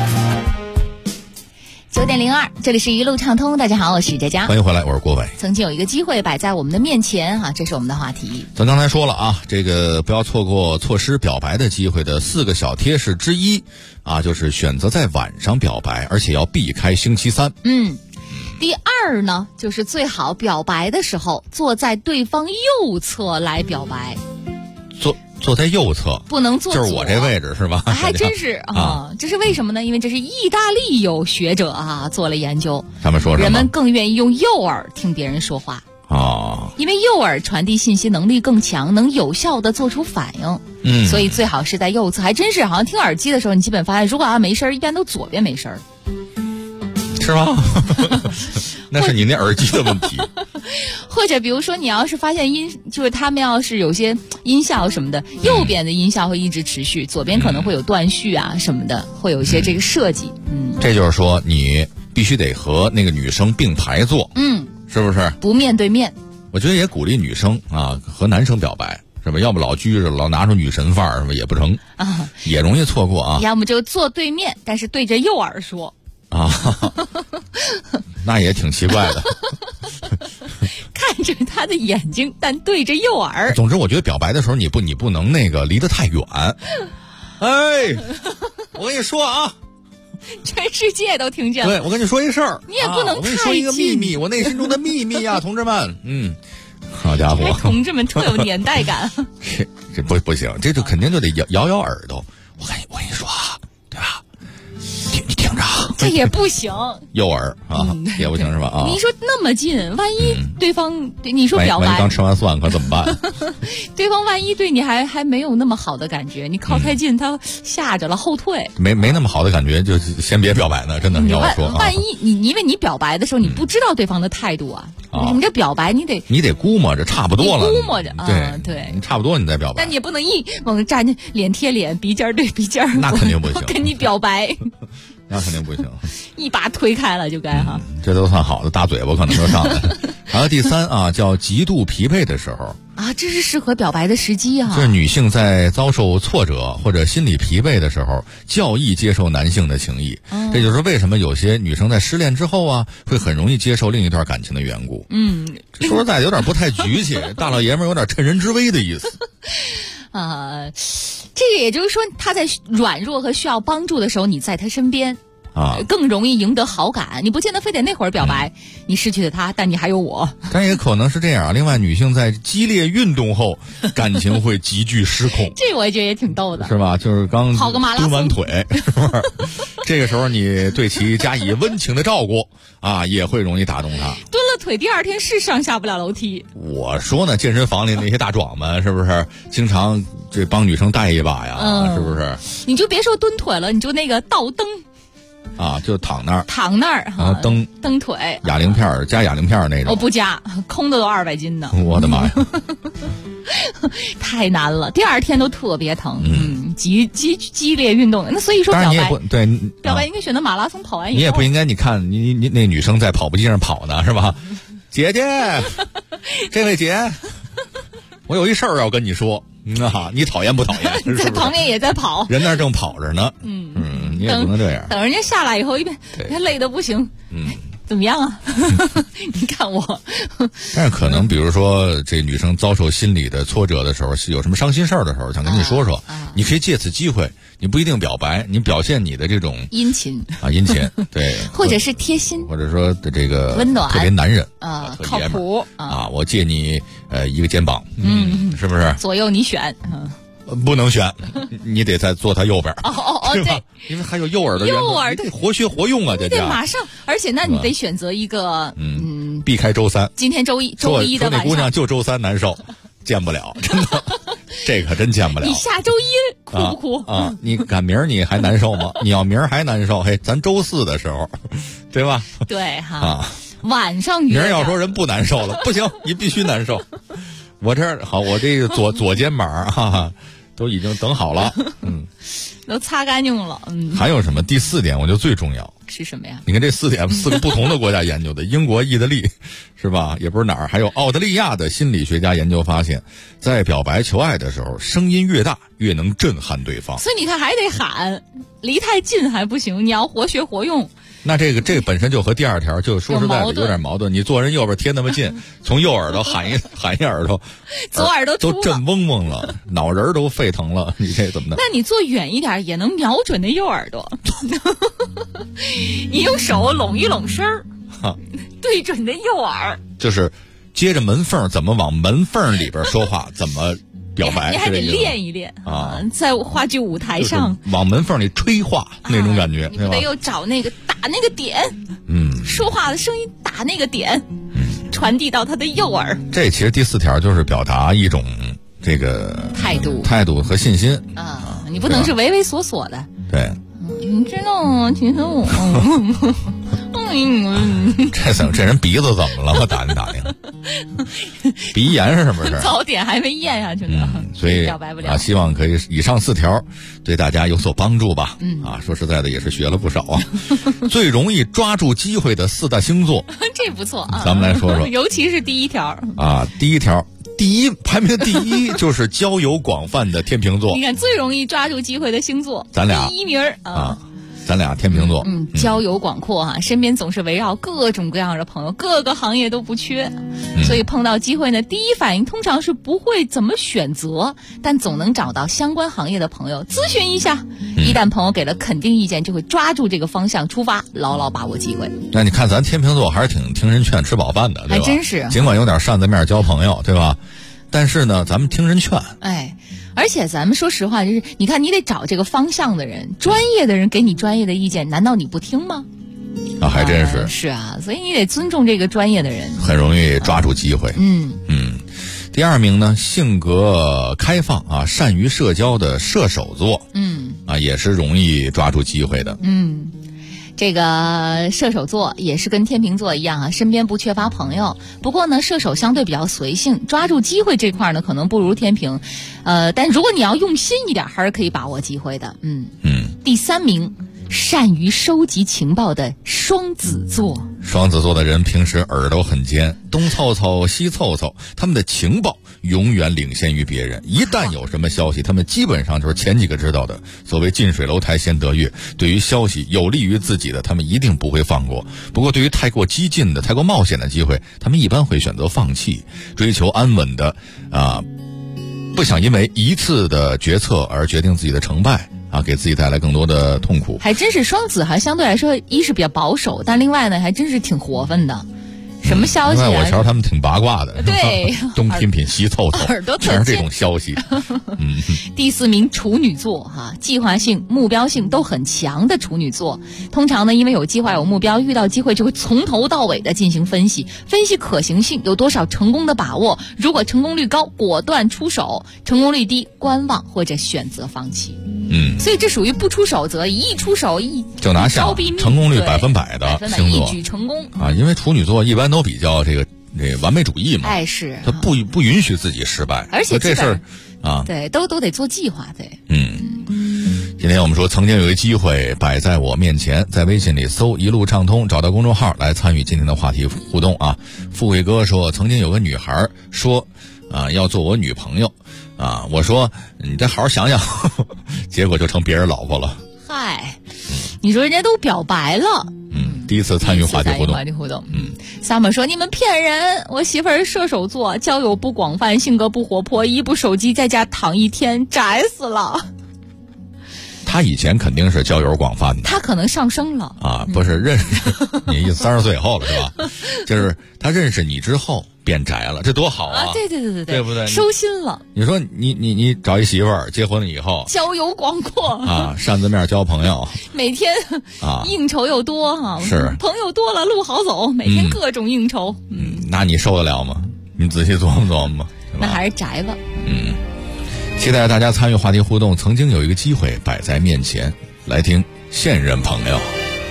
9点02，这里是一路畅通。大家好，我是佳佳， 欢迎回来，我是郭伟。 曾经有一个机会摆在我们的面前这是我们的话题。 咱刚才说了啊，这个不要错失表白的机会的4个小贴士之一就是选择在晚上表白，而且要避开星期三。 第2呢，就是最好表白的时候坐在对方右侧来表白。 坐在右侧， 不能坐左， 就是我这位置是吧？ 还真是这是为什么呢？因为这是意大利有学者做了研究， 他们说什么？ 人们更愿意用右耳听别人说话因为右耳传递信息能力更强，能有效的做出反应。所以最好是在右侧。还真是，好像听耳机的时候，你基本发现，如果没声，一般都左边没声。 是吗？那是你那耳机的问题。 或者比如说你要是发现就是他们要是有些音效什么的，右边的音效会一直持续，左边可能会有断续什么的，会有一些这个设计。 这就是说你必须得和那个女生并排坐。是不是？ 不面对面。 我觉得也鼓励女生和男生表白。是吧？要不老拘着，老拿出女神范儿，是吧？也不成也容易错过要么就坐对面，但是对着右耳说那也挺奇怪的。 看着他的眼睛，但对着右耳。 总之，我觉得表白的时候，你不能离得太远。我跟你说全世界都听见了。 对，我跟你说一事儿， 你也不能太近。 我跟你说一个秘密，我内心中的秘密同志们。好家伙， 同志们特有年代感。 这不行，这就肯定就得摇摇耳朵。我跟你说这也不行。 诱饵啊，也不行是吧？啊， 你说那么近，万一对方对你说表白， 万一刚吃完蒜可怎么办？ 对方万一对你还没有那么好的感觉，你靠太近，他吓着了后退。 没那么好的感觉，就先别表白呢。真的，你要我说， 万一因为你表白的时候，你不知道对方的态度啊。你这表白你得估摸着差不多了， 估摸着对， 你差不多你再表白， 但你也不能一猛站着脸贴脸鼻尖对鼻尖， 那肯定不行。 跟你表白， 那肯定不行， 一把推开了就该哈。 这都算好的，大嘴巴可能就上来了。然后第三啊，叫极度疲惫的时候啊，这是适合表白的时机啊。 就是女性在遭受挫折或者心理疲惫的时候，较易接受男性的情谊。这就是为什么有些女生在失恋之后啊，会很容易接受另一段感情的缘故。说实在有点不太局气，大老爷们有点趁人之危的意思。 这个也就是说，他在软弱和需要帮助的时候，你在他身边。更容易赢得好感，你不见得非得那会儿表白，你失去了他，但你还有我。 但也可能是这样啊。另外，女性在激烈运动后，感情会急剧失控。 这我也觉得也挺逗的， 是吧？就是刚跑个马拉松， 蹲完腿，是不是？这个时候你对其加以温情的照顾啊，也会容易打动他。 蹲了腿，第二天是上下不了楼梯。 我说呢，健身房里那些大壮们，是不是经常这帮女生带一把呀？是不是？ 你就别说蹲腿了，你就那个倒蹬。 就躺那儿， 然后蹬腿， 哑铃片加哑铃片那种。 我不加，空的都200斤呢。 我的妈呀， 太难了，第二天都特别疼。激烈运动，那所以说表白， 当然你也不对， 表白应该选择马拉松跑完以后。 你也不应该，你看你那女生在跑步机上跑呢，是吧？姐姐，这位姐，我有一事儿要跟你说。你讨厌不讨厌？ 在旁边也在跑， 人那儿正跑着呢。你也不能这样。 等人家下来以后，一边累得不行。怎么样啊？你看我。 但是可能比如说这女生遭受心理的挫折的时候，有什么伤心事儿的时候，想跟你说说，你可以借此机会，你不一定表白，你表现你的这种殷勤殷勤，对， 或者是贴心， 或者说的这个温暖， 特别男人靠谱我借你一个肩膀，是不是？ 左右你选。 不能选，你得在坐他右边。 对吧？因为还有诱饵的，诱饵得活学活用啊，这得马上，而且那你得选择一个避开周三。 今天周一的晚上， 那姑娘就周三难受，见不了，真的，这可真见不了。 你下周一哭不哭啊？你赶明儿你还难受吗？你要明儿还难受，嘿，咱周四的时候，对吧？ 对哈晚上约。 明儿要说人不难受了，不行，你必须难受。我这儿好，我这个左肩膀哈哈。都已经等好了， 都擦干净了。 还有什么？第4点，我觉得最重要是什么呀？ 你看这4点，4个不同的国家研究的，英国、意大利，是吧？也不是哪儿，还有澳大利亚的心理学家研究发现，在表白求爱的时候，声音越大，越能震撼对方。 所以你看，还得喊，离太近还不行，你要活学活用。 那这个本身就和第2条就说实在的有点矛盾。你坐人右边贴那么近，从右耳朵喊一耳朵， 左耳朵都震嗡嗡了，脑仁都沸腾了，你这怎么的？ 那你坐远一点也能瞄准那右耳朵，你用手拢一拢身儿，对准那右耳， 就是接着门缝怎么往门缝里边说话，怎么表白， 你还得练一练在话剧舞台上往门缝里吹话那种感觉， 你不得又找那个打那个点，说话的声音打那个点，传递到他的右耳。 这其实第4条就是表达一种这个态度和信心你不能是畏畏缩缩的。 对， 你知道吗？其实我这人鼻子怎么了？我打听，鼻炎是什么事？ 早点还没咽下去呢， 所以表白不了。 希望可以以上4条对大家有所帮助吧。说实在的也是学了不少啊。最容易抓住机会的4大星座， 这不错啊。 咱们来说说， 尤其是第1条第1条。排名第1就是交友广泛的天秤座。 你看最容易抓住机会的星座， 咱俩第1名咱俩天秤座， 交友广阔身边总是围绕各种各样的朋友，各个行业都不缺，所以碰到机会呢，第一反应通常是不会怎么选择，但总能找到相关行业的朋友咨询一下。一旦朋友给了肯定意见，就会抓住这个方向出发，牢牢把握机会。 那你看咱天秤座还是挺听人劝吃饱饭的，对吧？ 还真是， 尽管有点扇子面交朋友，对吧？但是呢，咱们听人劝， 而且咱们说实话，就是你看，你得找这个方向的人，专业的人给你专业的意见，难道你不听吗？ 啊，还真是。 是啊，所以你得尊重这个专业的人， 很容易抓住机会。第二名呢，性格开放啊，善于社交的射手座，也是容易抓住机会的。 这个射手座也是跟天秤座一样啊，身边不缺乏朋友。不过呢，射手相对比较随性，抓住机会这块呢，可能不如天秤。但如果你要用心一点，还是可以把握机会的。第三名，善于收集情报的双子座。 双子座的人平时耳朵很尖，东凑凑西凑凑，他们的情报永远领先于别人。一旦有什么消息，他们基本上就是前几个知道的。所谓近水楼台先得月，对于消息有利于自己的，他们一定不会放过。不过对于太过激进的、太过冒险的机会，他们一般会选择放弃，追求安稳的不想因为一次的决策而决定自己的成败。给自己带来更多的痛苦。 还真是双子还相对来说，一是比较保守，但另外呢还真是挺活泛的。什么消息我瞧他们挺八卦的， 对， 东拼拼西凑凑， 耳朵全是这种消息。 第四名处女座计划性、目标性都很强的处女座，通常呢因为有计划有目标，遇到机会就会从头到尾的进行分析可行性，有多少成功的把握，如果成功率高果断出手，成功率低观望或者选择放弃。所以这属于不出手则一出手就拿下，成功率100%的星座， 一举成功因为处女座一般都比较这个完美主义嘛， 是他不允许自己失败， 而且这事儿对都得做计划，对。 今天我们说，曾经有一个机会摆在我面前，在微信里搜一路畅通，找到公众号来参与今天的话题互动啊。富贵哥说，曾经有个女孩说要做我女朋友我说你再好好想想结果就成别人老婆了。 嗨，你说人家都表白了。 第一次参与话题互动。 Summer 说，你们骗人，我媳妇儿射手座，交友不广泛，性格不活泼，一部手机在家躺一天，宅死了。 他以前肯定是交友广泛的， 他可能上升了不是认识你意思30岁以后了是吧？就是他认识你之后变宅了，这多好啊！ 对， 对不对？ 收心了。 你说你找一媳妇儿，结婚了以后交友广阔扇子面交朋友， 每天应酬又多是朋友多了路好走，每天各种应酬。 那你受得了吗？你仔细琢磨琢磨。 那还是宅吧。 期待大家参与话题互动。曾经有一个机会摆在面前，来听现任朋友。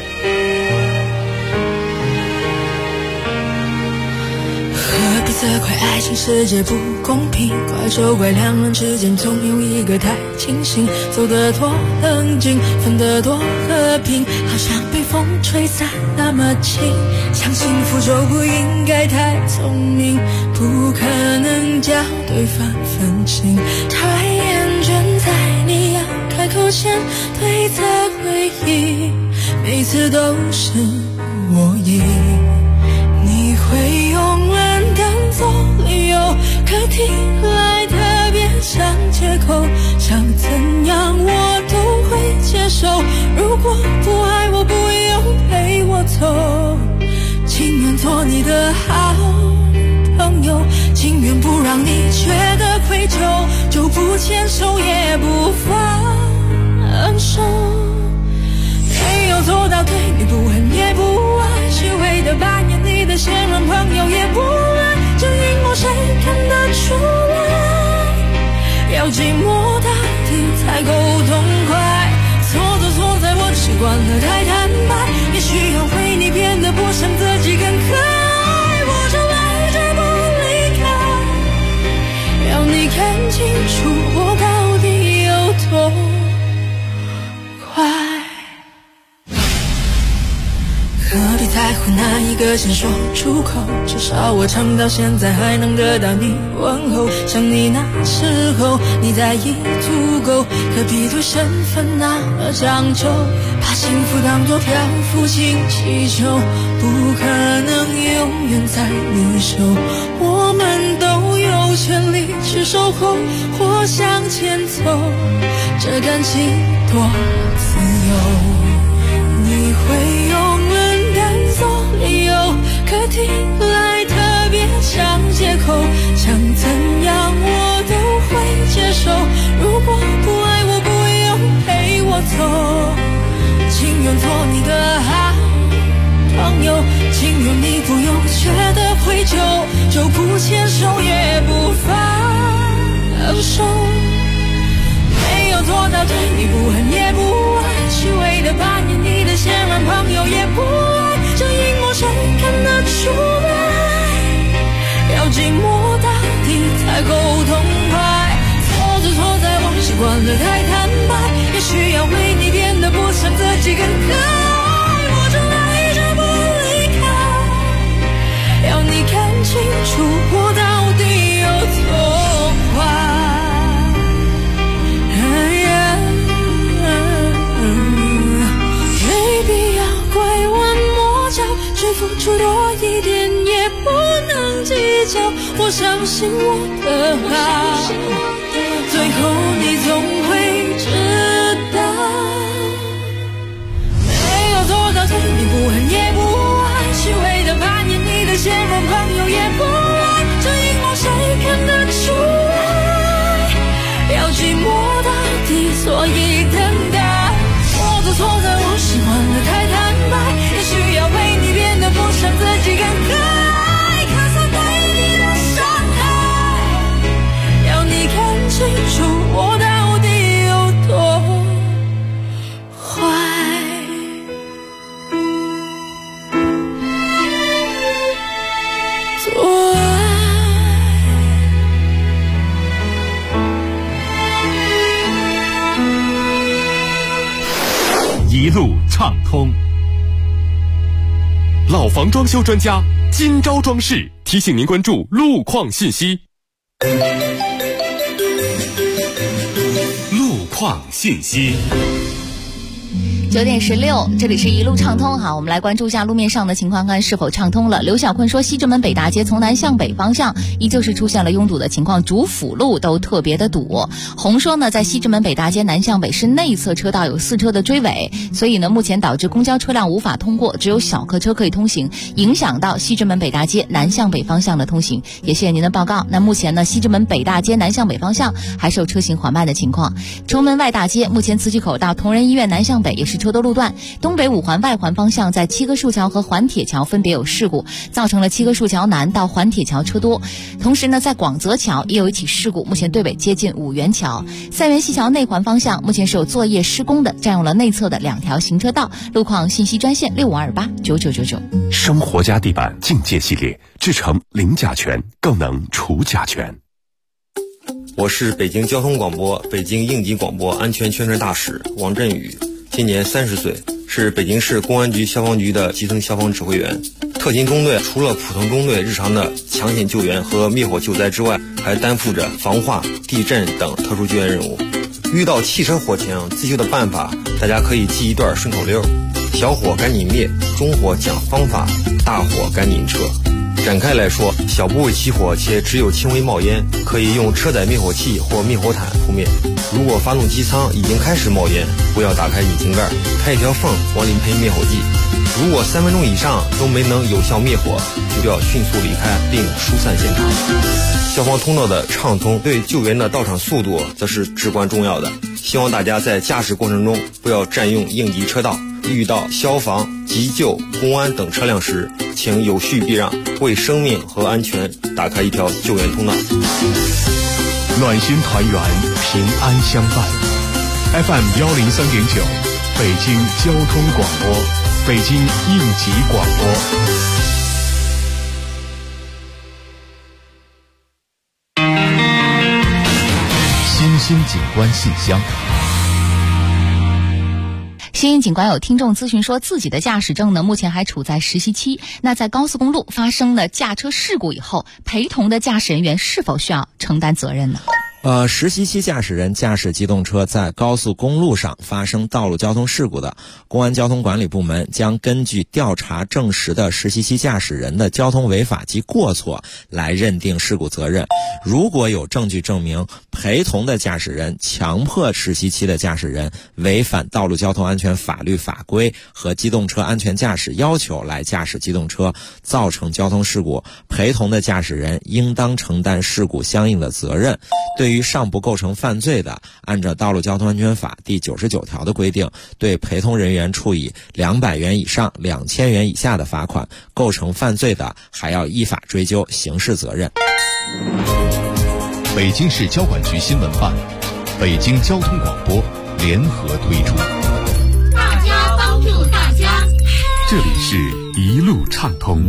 何必责怪爱情世界不公平，怪就怪两人之间总有一个太清醒，走得多冷静，分得多和平，好像被风吹散那么轻。想幸福就不应该太聪明，不可能叫对方分清，太厌倦在你要开口前对责回应，每次都是我赢。你会用冷淡做理由，可听来特别像借口，想怎样我都会接受，如果不爱我不用陪我走，情愿做你的好朋友，情愿不让你觉得愧疚，就不牵手也不放手，没有做到对你不恨也不爱，虚伪的扮演你的现任朋友也不爱，这荧幕谁看得出来，要寂寞到底才够痛快，错就错在我习惯了太坦白，也需要为你变得不像自己更可爱，我就赖着不离开，让你看清楚我到底有多快。何必在乎哪一个先说出口，至少我唱到现在还能得到你问候，想你那时候你在意足够，何必对身份那么讲究，把幸福当作漂浮氢气球，不可能永远在你手，我们都有权利去守候或向前走，这感情多自由，你会用做理由，可听来特别像借口，想怎样我都会接受，如不牵手也不放手，没有做到对你不恨也不爱，虚伪的扮演你的线人，朋友也不爱，这荧幕谁看得出来？要寂寞到底才够痛快，错就错在我习惯了太坦白，也许要为你变得不像自己更可爱，我就赖着不离开，要你看清楚我到底有多坏。没必要拐弯抹角，只付出多一点也不能计较，我相信我的好，最后你总会知道，没有做到对你不恨也不爱，虚伪的扮演你的线人，朋友也不爱，这荧幕谁看得出来？要寂寞到底，所以等待，错就错在我习惯了太坦白，也许要为你变得不像自己更可爱，可是对你的伤害，要你看清楚我到底有多坏。多一路畅通。 老房装修专家今朝装饰提醒您关注路况信息。路况信息。 9点16，这里是一路畅通哈，我们来关注一下路面上的情况，看是否畅通了。刘小坤说，西直门北大街从南向北方向依旧是出现了拥堵的情况，主辅路都特别的堵。红说呢，在西直门北大街南向北是内侧车道有4车的追尾，所以呢，目前导致公交车辆无法通过，只有小客车可以通行，影响到西直门北大街南向北方向的通行。也谢谢您的报告。那目前呢，西直门北大街南向北方向还是有车行缓慢的情况。崇门外大街目前磁器口到同仁医院南向北也是车多路段，东北5环外环方向在七棵树桥和环铁桥分别有事故，造成了七棵树桥南到环铁桥车多。同时呢，在广泽桥也有一起事故，目前队尾接近五元桥。三元西桥内环方向目前是有作业施工的，占用了内侧的2条行车道。路况信息专线65289999。 生活家地板境界系列，制成零甲醛，更能除甲醛。 我是北京交通广播北京应急广播安全宣传大使王振宇，今年30岁，是北京市公安局消防局的基层消防指挥员。特勤中队除了普通中队日常的抢险救援和灭火救灾之外，还担负着防化、地震等特殊救援任务。遇到汽车火情，自救的办法大家可以记一段顺口溜：小火赶紧灭，中火讲方法，大火赶紧撤。展开来说，小部位起火且只有轻微冒烟，可以用车载灭火器或灭火毯扑灭。如果发动机舱已经开始冒烟，不要打开引擎盖，开一条缝往里喷灭火剂。如果3分钟以上都没能有效灭火，就要迅速离开并疏散现场。消防通道的畅通对救援的到场速度则是至关重要的。希望大家在驾驶过程中不要占用应急车道，遇到消防、急救、公安等车辆时，请有序避让，为生命和安全打开一条救援通道。 暖心团圆，平安相伴。FM 103.9，北京交通广播，北京应急广播。 新兴景观信箱。 新兴警官有听众咨询说，自己的驾驶证呢目前还处在实习期，那在高速公路发生了驾车事故以后，陪同的驾驶人员是否需要承担责任呢？ 实习期驾驶人驾驶机动车在高速公路上发生道路交通事故的，公安交通管理部门将根据调查证实的实习期驾驶人的交通违法及过错来认定事故责任。如果有证据证明陪同的驾驶人强迫实习期的驾驶人违反道路交通安全法律法规和机动车安全驾驶要求来驾驶机动车，造成交通事故，陪同的驾驶人应当承担事故相应的责任。对于于尚不构成犯罪的，按照《道路交通安全法》第99条的规定，对陪同人员处以200元以上2000元以下的罚款；构成犯罪的，还要依法追究刑事责任。 北京市交管局新闻办、北京交通广播联合推出。 大家帮助大家， 这里是一路畅通。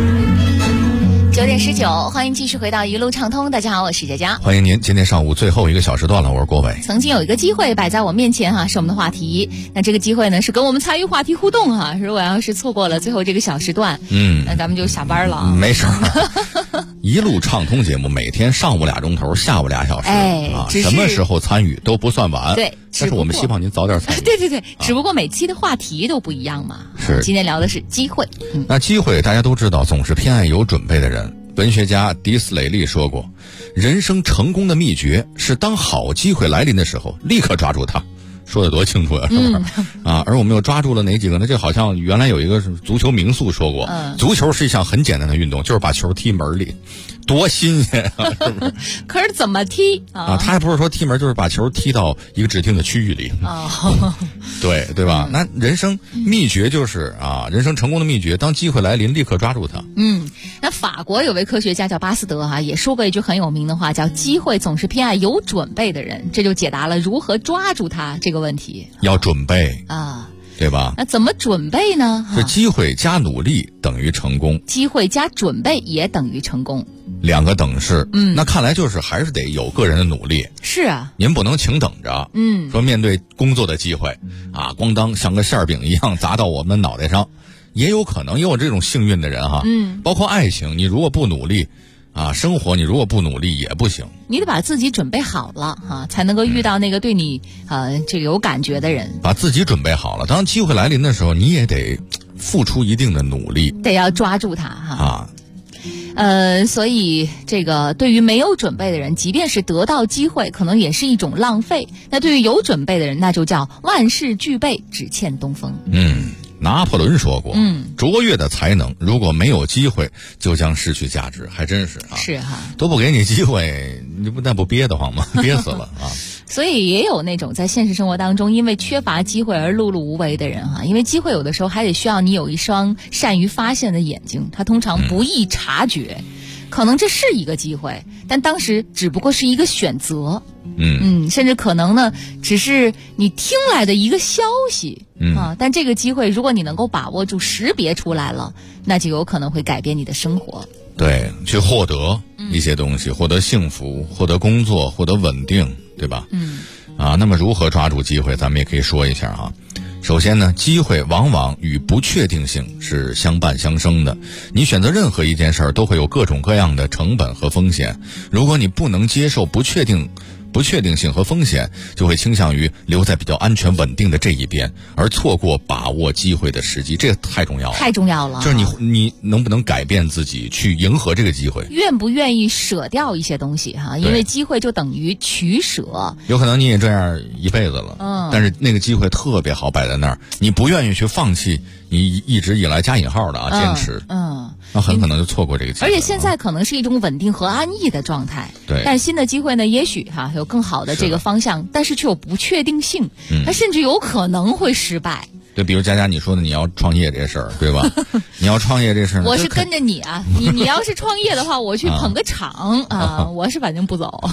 9点19，欢迎继续回到一路畅通。大家好，我是佳佳。 欢迎您，今天上午最后一个小时段了，我是郭伟。 曾经有一个机会摆在我面前哈，是我们的话题。那这个机会呢，是跟我们参与话题互动哈。如果要是错过了最后这个小时段，那咱们就下班了。 没事儿。一路畅通节目每天上午2钟头，下午2小时，什么时候参与都不算晚。 对， 但是我们希望您早点参与。 对，只不过每期的话题都不一样嘛。 是， 今天聊的是机会。 那机会大家都知道，总是偏爱有准备的人。文学家迪斯雷利说过，人生成功的秘诀是当好机会来临的时候立刻抓住它。说得多清楚啊，是吧？而我们又抓住了哪几个呢？这好像原来有一个足球名宿说过，足球是一项很简单的运动，就是把球踢门里，多新鲜啊！是不是？ 可是怎么踢啊？ 他还不是说踢门，就是把球踢到一个指定的区域里。对吧？那人生秘诀就是人生成功的秘诀，当机会来临，立刻抓住它。 那法国有位科学家叫巴斯德也说过一句很有名的话，叫机会总是偏爱有准备的人，这就解答了如何抓住它这个问题。 要准备对吧？ 那怎么准备呢？ 是机会加努力等于成功， 机会加准备也等于成功， 两个等式。那看来就是还是得有个人的努力。 是啊， 您不能请等着。说面对工作的机会咣当像个馅饼一样砸到我们脑袋上，也有可能也有这种幸运的人包括爱情，你如果不努力生活你如果不努力也不行， 你得把自己准备好了才能够遇到那个对你这个有感觉的人。 把自己准备好了，当机会来临的时候，你也得付出一定的努力， 得要抓住它所以这个对于没有准备的人，即便是得到机会，可能也是一种浪费。那对于有准备的人，那就叫万事俱备，只欠东风。 拿破仑说过，卓越的才能如果没有机会，就将失去价值。还真是是都不给你机会，你不那不憋得慌吗？憋死了所以也有那种在现实生活当中因为缺乏机会而碌碌无为的人因为机会有的时候还得需要你有一双善于发现的眼睛，他通常不易察觉，可能这是一个机会，但当时只不过是一个选择。甚至可能呢只是你听来的一个消息但这个机会如果你能够把握住，识别出来了，那就有可能会改变你的生活。 对，去获得一些东西，获得幸福，获得工作，获得稳定，对吧？那么如何抓住机会，咱们也可以说一下首先呢，机会往往与不确定性是相伴相生的。你选择任何一件事儿，都会有各种各样的成本和风险。如果你不能接受不确定性和风险，就会倾向于留在比较安全稳定的这一边，而错过把握机会的时机。这太重要了， 太重要了。 就是你能不能改变自己去迎合这个机会， 愿不愿意舍掉一些东西因为机会就等于取舍。 有可能你也这样一辈子了，但是那个机会特别好摆在那儿，你不愿意去放弃你一直以来加引号的坚持，那很可能就错过这个机会。 而且现在可能是一种稳定和安逸的状态， 对。 但是新的机会呢，也许有更好的这个方向，但是却有不确定性，它甚至有可能会失败。 对，比如佳佳你说的你要创业这事儿，对吧？你要创业这事儿， 我是跟着你你要是创业的话，我去捧个场我是反正不走。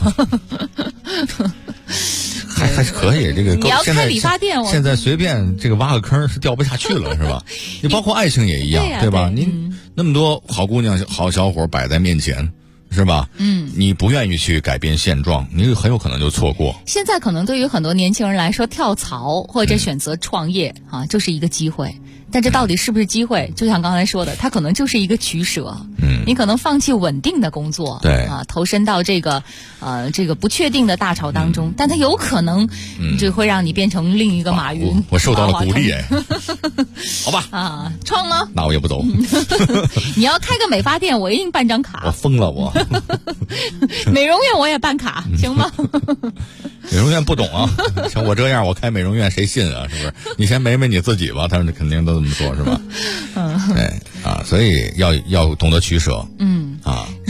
还是可以，这个你要开理发店， 现在随便这个挖个坑是掉不下去了，是吧？你包括爱情也一样，对吧？您那么多好姑娘、好小伙摆在面前，是吧？你不愿意去改变现状，你很有可能就错过。 现在可能对于很多年轻人来说，跳槽或者选择创业就是一个机会。但这到底是不是机会？就像刚才说的，它可能就是一个取舍。你可能放弃稳定的工作， 对投身到这个不确定的大潮当中，但它有可能就会让你变成另一个马云。 我受到了鼓励好吧创吗？ 那我也不走。 你要开个美发店，我一定办张卡。 我疯了我。 美容院我也办卡，行吗？ 美容院不懂像我这样我开美容院谁信是不是？你先美你自己吧，他们肯定都这么说，是吧？对所以要懂得取舍。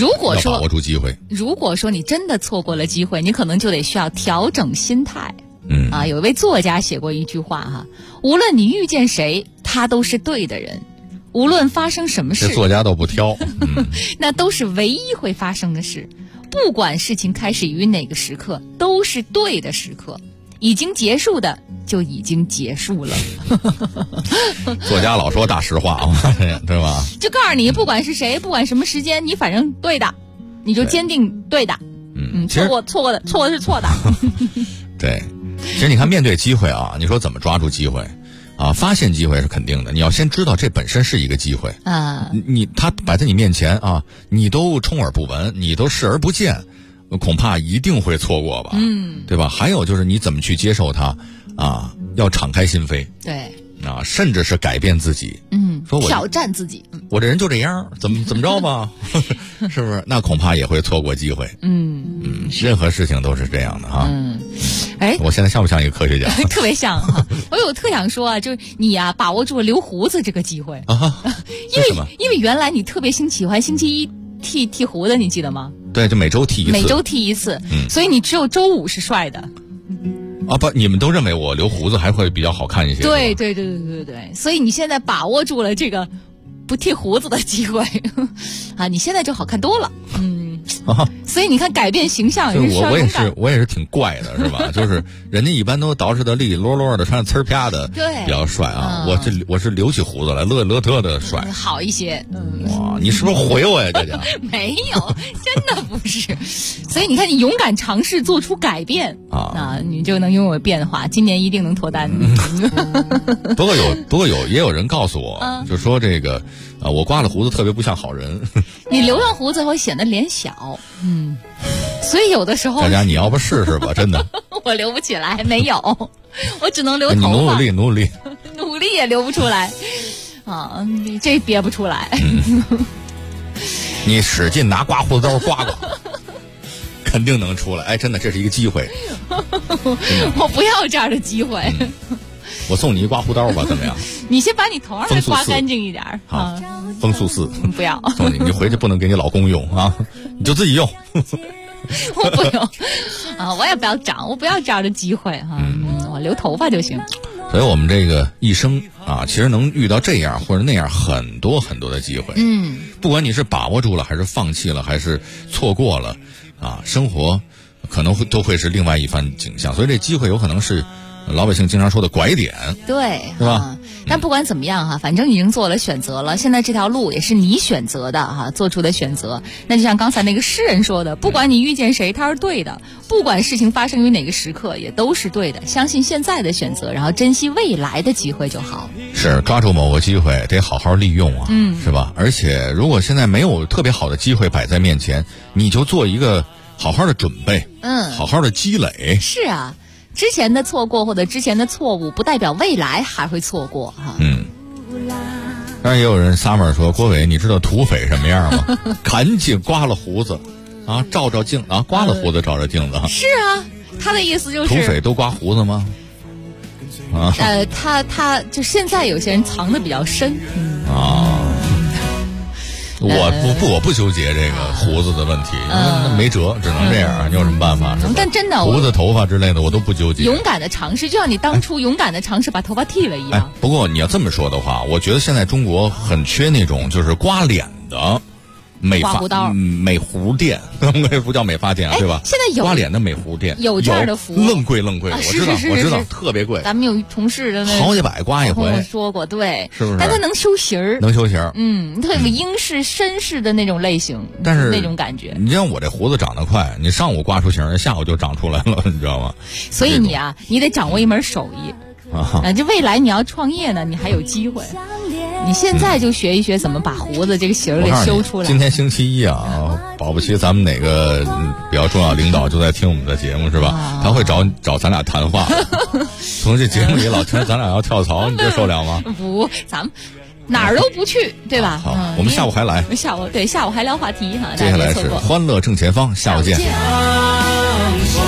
如果说要把握住机会， 如果说你真的错过了机会，你可能就得需要调整心态。有一位作家写过一句话哈，无论你遇见谁，他都是对的人，无论发生什么事， 这作家都不挑， 那都是唯一会发生的事。不管事情开始于哪个时刻，都是对的时刻。已经结束的就已经结束了。 作家老说大实话啊，对吧？ 就告诉你，不管是谁，不管什么时间，你反正对的，你就坚定对的。错过的是错的。 对，其实你看，面对机会啊，你说怎么抓住机会啊？发现机会是肯定的，你要先知道这本身是一个机会啊。它摆在你面前啊，你都充耳不闻，你都视而不见。恐怕一定会错过吧，对吧？还有就是你怎么去接受它啊？要敞开心扉， 对啊，甚至是改变自己，说我挑战自己， 我这人就这样，怎么着吧，是不是？那恐怕也会错过机会，任何事情都是这样的哈，我现在像不像一个科学家？ 特别像哈，我特想说啊，就是你啊，把握住了留胡子这个机会啊， 因为原来你特别喜欢星期一剃胡子，你记得吗？ 对，就每周剃一次，所以你只有周五是帅的。 啊不，你们都认为我留胡子还会比较好看一些。 对，所以你现在把握住了这个不剃胡子的机会啊，你现在就好看多了。所以你看，改变形象也是需要勇敢。 我也是挺怪的，是吧？就是人家一般都捯饬的利落落的，穿着呲儿啪的， 对， 比较帅啊。我是留起胡子来，乐特的帅， 好一些。 哇，你是不是回我呀，大家？ 没有，真的不是。所以你看，你勇敢尝试做出改变啊，你就能拥有变化。今年一定能脱单。 不过也有人告诉我，就说这个我刮了胡子特别不像好人。 你留上胡子会显得脸小，所以有的时候大家你要不试试吧，真的。 我留不起来，没有，我只能留头发。 你努力也留不出来啊，这憋不出来。 你使劲拿刮胡子刀刮，肯定能出来。哎，真的，这是一个机会。 我不要这样的机会。 我送你一刮胡刀吧，怎么样？ 你先把你头上再刮干净一点。 好，风速4。 不要。 送你回去不能给你老公用啊，你就自己用。 我不用啊，我也不要长，我不要这样的机会哈。我留头发就行。 所以我们这个一生啊，其实能遇到这样或者那样很多很多的机会。不管你是把握住了，还是放弃了，还是错过了啊，生活可能都会是另外一番景象。所以这机会有可能是老百姓经常说的拐点， 对， 是吧？ 但不管怎么样哈，反正已经做了选择了，现在这条路也是你选择的哈，做出的选择。那就像刚才那个诗人说的，不管你遇见谁，他是对的；不管事情发生于哪个时刻，也都是对的。相信现在的选择，然后珍惜未来的机会就好。 是抓住某个机会，得好好利用啊，是吧？而且如果现在没有特别好的机会摆在面前，你就做一个好好的准备，好好的积累。 是啊。之前的错过或者之前的错误，不代表未来还会错过哈。 当然也有人summer说，郭伟，你知道土匪什么样吗？赶紧刮了胡子，啊，照镜啊，刮了胡子照镜子。 是啊，他的意思就是土匪都刮胡子吗？啊， 他就现在有些人藏得比较深啊。我不纠结这个胡子的问题，那没辙，只能这样，你有什么办法？ 但真的， 胡子、头发之类的我都不纠结。 勇敢的尝试，就像你当初勇敢的尝试把头发剃了一样。 不过你要这么说的话，我觉得现在中国很缺那种就是刮脸的美胡店，不叫美发店对吧？ 现在有刮脸的美胡店， 有这样的服务， 愣贵，我知道，特别贵。 咱们有同事的好几百刮一回， 跟我说过，对， 是不是？ 但它能修形儿，它有个英式、绅士的那种类型， 但是那种感觉。 你像我这胡子长得快，你上午刮出形，下午就长出来了，你知道吗？ 所以你得掌握一门手艺。这未来你要创业呢，你还有机会。你现在就学一学怎么把胡子这个形儿给修出来。 今天星期一啊，保不齐咱们哪个比较重要领导就在听我们的节目是吧？他会找咱俩谈话。从这节目里老听咱俩要跳槽，你这受了吗？ 不，咱们哪儿都不去，对吧？ 好，我们下午还来。 下午还聊话题哈。 接下来是欢乐正前方，下午见。